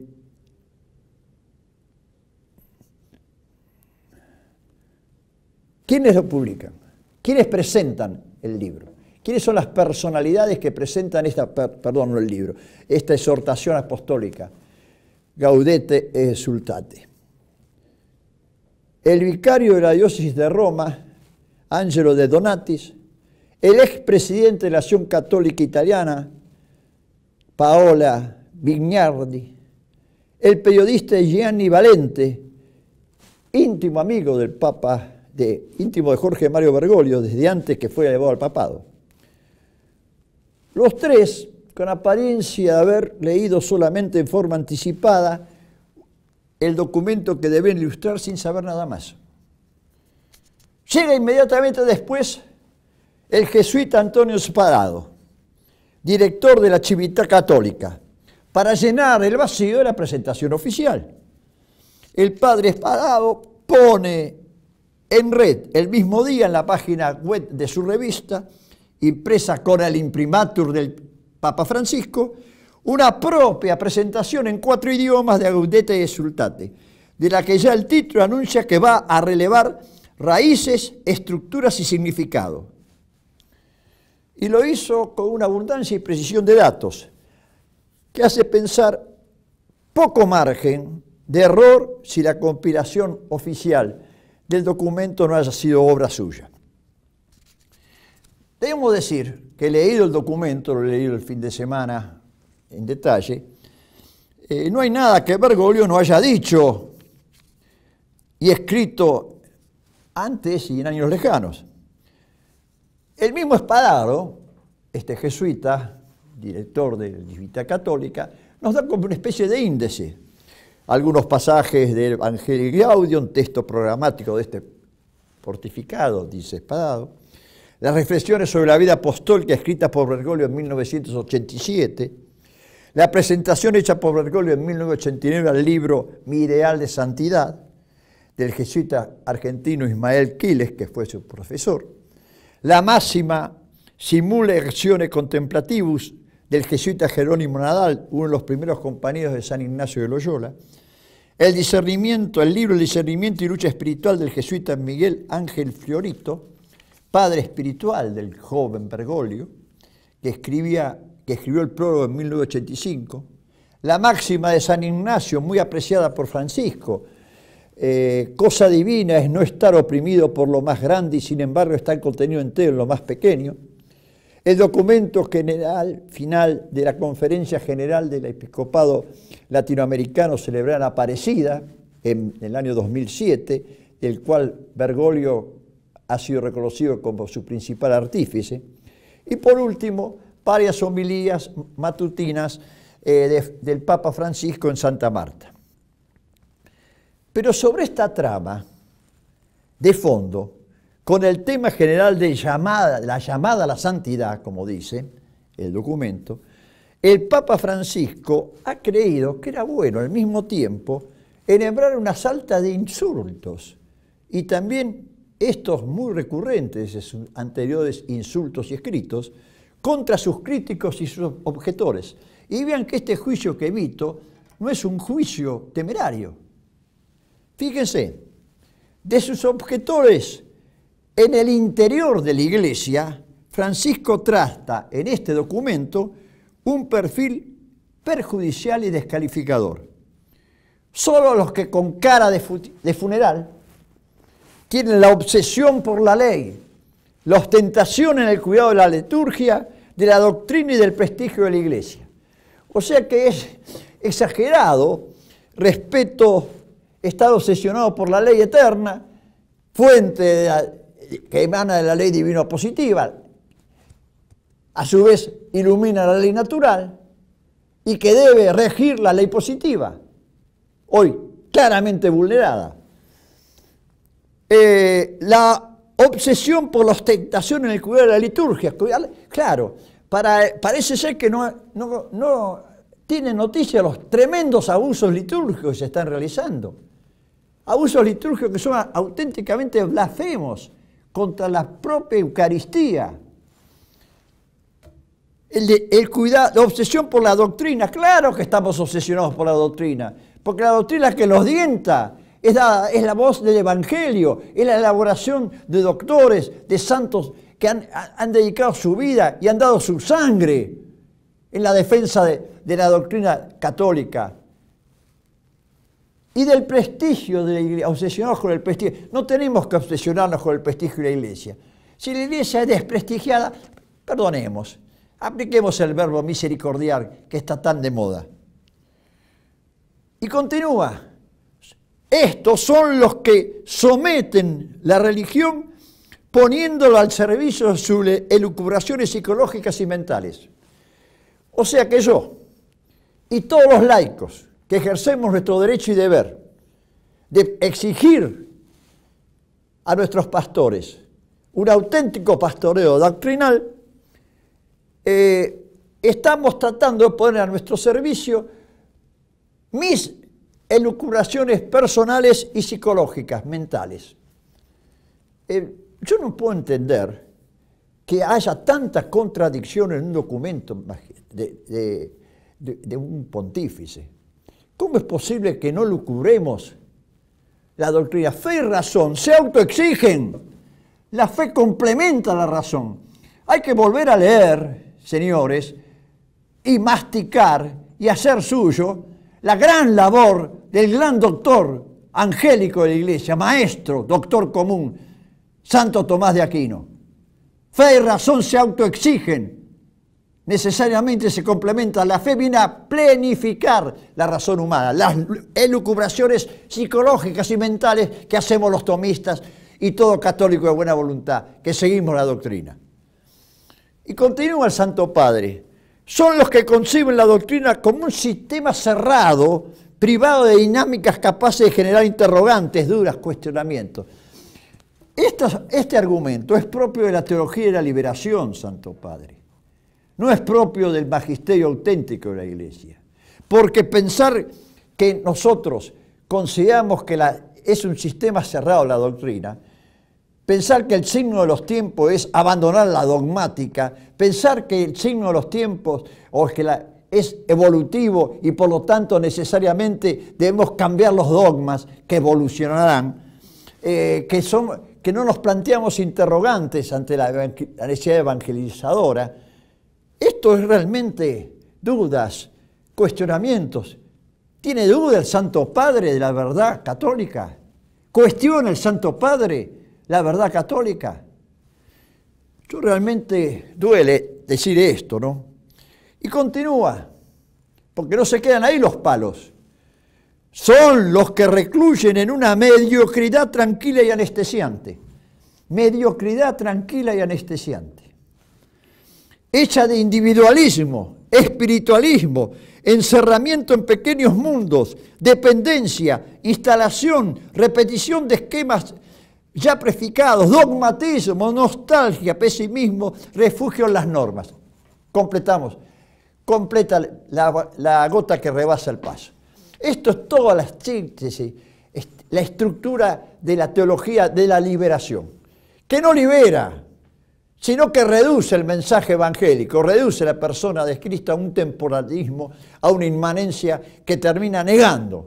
[SPEAKER 1] ¿Quiénes lo publican? ¿Quiénes presentan el libro? ¿Quiénes son las personalidades que presentan esta, perdón, no el libro, esta exhortación apostólica? Gaudete et exsultate. El vicario de la diócesis de Roma, Angelo de Donatis, el expresidente de la Acción Católica Italiana, Paola Vignardi, el periodista Gianni Valente, íntimo amigo del Papa, de, íntimo de Jorge Mario Bergoglio, desde antes que fue elevado al papado. Los tres, con apariencia de haber leído solamente en forma anticipada el documento que deben ilustrar sin saber nada más. Llega inmediatamente después el jesuita Antonio Spadaro, director de la Civiltà Católica, para llenar el vacío de la presentación oficial. El padre Spadaro pone en red el mismo día en la página web de su revista, impresa con el imprimatur del Papa Francisco, una propia presentación en cuatro idiomas de Gaudete et exsultate, de la que ya el título anuncia que va a relevar raíces, estructuras y significado. Y lo hizo con una abundancia y precisión de datos, que hace pensar poco margen de error si la compilación oficial del documento no haya sido obra suya. Debemos decir que he leído el documento, lo he leído el fin de semana en detalle, eh, no hay nada que Bergoglio no haya dicho y escrito antes y en años lejanos. El mismo Spadaro, este jesuita, director de la Civiltà Católica, nos da como una especie de índice. Algunos pasajes del Evangelii Gaudium, texto programático de este fortificado, dice Spadaro. Las reflexiones sobre la vida apostólica escritas por Bergoglio en mil novecientos ochenta y siete. La presentación hecha por Bergoglio en mil novecientos ochenta y nueve al libro Mi ideal de santidad, del jesuita argentino Ismael Quiles, que fue su profesor. La máxima Simul Lectione Contemplativus, del jesuita Jerónimo Nadal, uno de los primeros compañeros de San Ignacio de Loyola. El discernimiento, el libro El discernimiento y lucha espiritual, del jesuita Miguel Ángel Fiorito, padre espiritual del joven Bergoglio, que, escribía, que escribió el prólogo en mil novecientos ochenta y cinco. La máxima de San Ignacio, muy apreciada por Francisco, eh, cosa divina es no estar oprimido por lo más grande y sin embargo estar contenido entero en lo más pequeño. El documento general final de la Conferencia General del Episcopado Latinoamericano celebrada en Aparecida en, en el año dos mil siete, del cual Bergoglio ha sido reconocido como su principal artífice. Y por último, varias homilías matutinas eh, de, del Papa Francisco en Santa Marta. Pero sobre esta trama de fondo, con el tema general de llamada, la llamada a la santidad, como dice el documento, el Papa Francisco ha creído que era bueno al mismo tiempo enhebrar una salta de insultos y también estos muy recurrentes, sus anteriores insultos y escritos, contra sus críticos y sus objetores. Y vean que este juicio que evito no es un juicio temerario. Fíjense, de sus objetores en el interior de la Iglesia, Francisco trata en este documento un perfil perjudicial y descalificador. Solo los que con cara de, fu de funeral tienen la obsesión por la ley, la ostentación en el cuidado de la liturgia, de la doctrina y del prestigio de la Iglesia. O sea que es exagerado, respeto, estar obsesionado por la ley eterna, fuente de la, que emana de la ley divina positiva, a su vez ilumina la ley natural y que debe regir la ley positiva, hoy claramente vulnerada. Eh, la obsesión por la ostentación en el cuidado de la liturgia, claro, para, parece ser que no, no, no tiene noticia de los tremendos abusos litúrgicos que se están realizando. Abusos litúrgicos que son auténticamente blasfemos contra la propia Eucaristía. El, de, el cuidado, la obsesión por la doctrina. Claro que estamos obsesionados por la doctrina, porque la doctrina que los dienta es la, es la voz del Evangelio, es la elaboración de doctores, de santos que han, han dedicado su vida y han dado su sangre en la defensa de, de la doctrina católica. Y del prestigio de la iglesia, obsesionados con el prestigio. No tenemos que obsesionarnos con el prestigio de la iglesia. Si la iglesia es desprestigiada, perdonemos. Apliquemos el verbo misericordiar, que está tan de moda. Y continúa. Estos son los que someten la religión poniéndolo al servicio de sus elucubraciones psicológicas y mentales. O sea que yo y todos los laicos que ejercemos nuestro derecho y deber de exigir a nuestros pastores un auténtico pastoreo doctrinal, eh, estamos tratando de poner a nuestro servicio mis elucubraciones personales y psicológicas, mentales. Eh, yo no puedo entender que haya tanta contradicción en un documento de, de, de, de un pontífice. ¿Cómo es posible que no lucubremos la doctrina? Fe y razón se autoexigen. La fe complementa la razón. Hay que volver a leer, señores, y masticar y hacer suyo la gran labor del gran doctor angélico de la Iglesia, maestro, doctor común, Santo Tomás de Aquino. Fe y razón se autoexigen. Necesariamente se complementa. La fe viene a plenificar la razón humana, las elucubraciones psicológicas y mentales que hacemos los tomistas y todo católico de buena voluntad, que seguimos la doctrina. Y continúa el Santo Padre. Son los que conciben la doctrina como un sistema cerrado, privado de dinámicas capaces de generar interrogantes, dudas, cuestionamientos. Este, este argumento es propio de la teología de la liberación, Santo Padre. No es propio del magisterio auténtico de la Iglesia. Porque pensar que nosotros consideramos que la, es un sistema cerrado la doctrina, pensar que el signo de los tiempos es abandonar la dogmática, pensar que el signo de los tiempos o que la, es evolutivo y por lo tanto necesariamente debemos cambiar los dogmas que evolucionarán, eh, que, son, que no nos planteamos interrogantes ante la, la necesidad evangelizadora. Esto es realmente dudas, cuestionamientos. ¿Tiene duda el Santo Padre de la verdad católica? ¿Cuestiona el Santo Padre la verdad católica? Yo realmente duele decir esto, ¿no? Y continúa, porque no se quedan ahí los palos. Son los que recluyen en una mediocridad tranquila y anestesiante. Mediocridad tranquila y anestesiante. Hecha de individualismo, espiritualismo, encerramiento en pequeños mundos, dependencia, instalación, repetición de esquemas ya prefijados, dogmatismo, nostalgia, pesimismo, refugio en las normas. Completamos, completa la, la gota que rebasa el paso. Esto es toda la síntesis, la estructura de la teología de la liberación, que no libera, sino que reduce el mensaje evangélico, reduce la persona de Cristo a un temporalismo, a una inmanencia que termina negando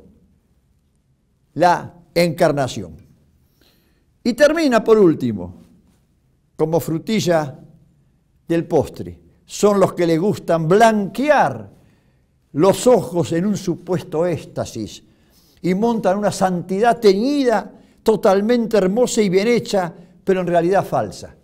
[SPEAKER 1] la encarnación. Y termina por último, como frutilla del postre, son los que le gustan blanquear los ojos en un supuesto éxtasis y montan una santidad teñida, totalmente hermosa y bien hecha, pero en realidad falsa.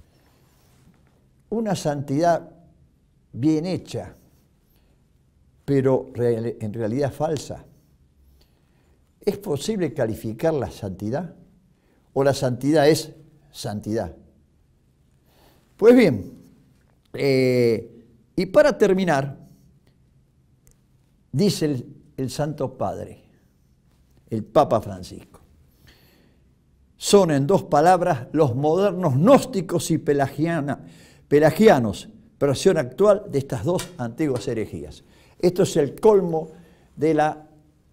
[SPEAKER 1] Una santidad bien hecha, pero en realidad falsa. ¿Es posible calificar la santidad? ¿O la santidad es santidad? Pues bien, eh, y para terminar, dice el, el Santo Padre, el Papa Francisco, son en dos palabras los modernos gnósticos y pelagiana, pelagianos, versión actual de estas dos antiguas herejías. Esto es el colmo de la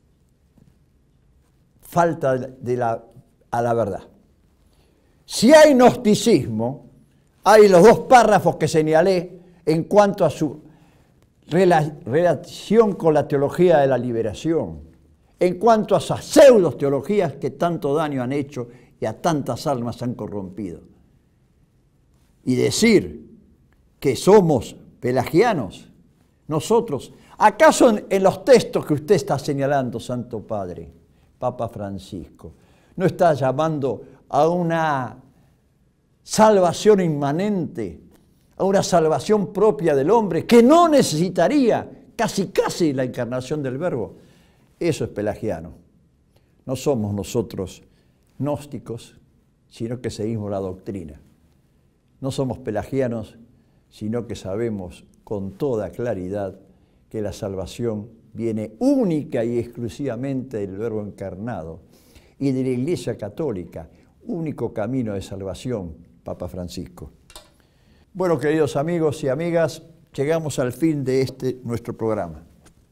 [SPEAKER 1] falta de la, a la verdad. Si hay gnosticismo, hay los dos párrafos que señalé en cuanto a su rela relación con la teología de la liberación, en cuanto a esas pseudo teologías que tanto daño han hecho y a tantas almas han corrompido. Y decir que somos pelagianos, nosotros, ¿acaso en, en los textos que usted está señalando, Santo Padre, Papa Francisco, no está llamando a una salvación inmanente, a una salvación propia del hombre que no necesitaría casi casi la encarnación del Verbo? Eso es pelagiano. No somos nosotros gnósticos, sino que seguimos la doctrina. No somos pelagianos, sino que sabemos con toda claridad que la salvación viene única y exclusivamente del Verbo encarnado y de la Iglesia Católica, único camino de salvación, Papa Francisco. Bueno, queridos amigos y amigas, llegamos al fin de este nuestro programa.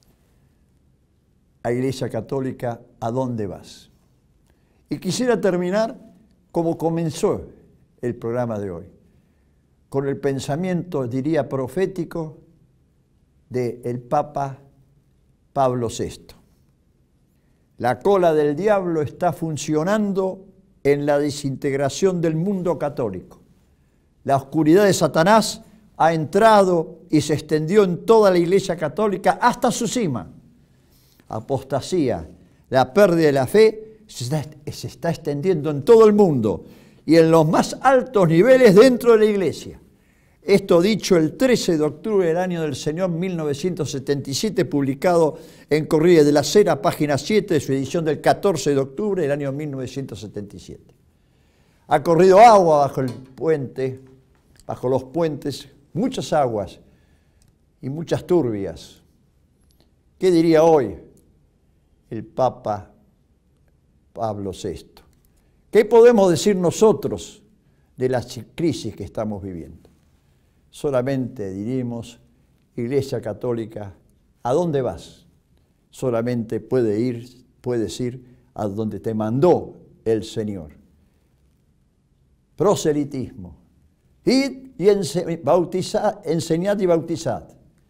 [SPEAKER 1] A Iglesia Católica, ¿a dónde vas? Y quisiera terminar como comenzó el programa de hoy, con el pensamiento, diría, profético del Papa Pablo sexto. La cola del diablo está funcionando en la desintegración del mundo católico. La oscuridad de Satanás ha entrado y se extendió en toda la Iglesia Católica hasta su cima. Apostasía, la pérdida de la fe se está, se está extendiendo en todo el mundo y en los más altos niveles dentro de la Iglesia. Esto dicho el trece de octubre del año del Señor mil novecientos setenta y siete, publicado en Corriere della Sera, página siete de su edición del catorce de octubre del año mil novecientos setenta y siete. Ha corrido agua bajo el puente, bajo los puentes, muchas aguas y muchas turbias. ¿Qué diría hoy el Papa Pablo sexto? ¿Qué podemos decir nosotros de la crisis que estamos viviendo? Solamente diríamos, Iglesia Católica, ¿a dónde vas? Solamente puede ir, puedes ir a donde te mandó el Señor. Proselitismo. Id y ense bautizad, enseñad y bautizad.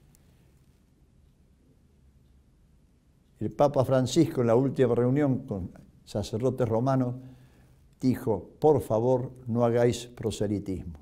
[SPEAKER 1] El Papa Francisco en la última reunión con sacerdotes romanos dijo, por favor, no hagáis proselitismo.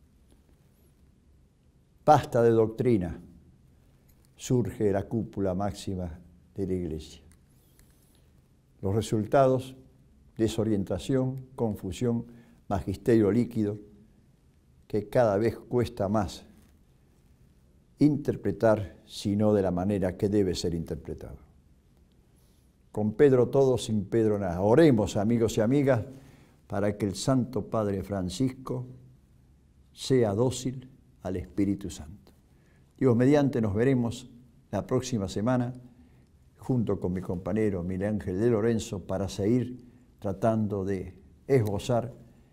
[SPEAKER 1] Basta de doctrina, surge la cúpula máxima de la Iglesia. Los resultados, desorientación, confusión, magisterio líquido, que cada vez cuesta más interpretar, sino de la manera que debe ser interpretado. Con Pedro todo, sin Pedro nada. Oremos, amigos y amigas, para que el Santo Padre Francisco sea dócil al Espíritu Santo. Dios mediante, nos veremos la próxima semana junto con mi compañero Miguel Ángel de Lorenzo para seguir tratando de esbozar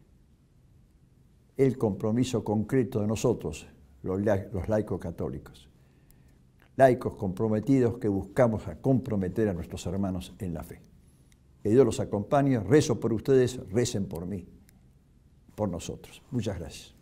[SPEAKER 1] el compromiso concreto de nosotros, los, la los laicos católicos. Laicos comprometidos que buscamos a comprometer a nuestros hermanos en la fe. Que Dios los acompañe, rezo por ustedes, recen por mí, por nosotros. Muchas gracias.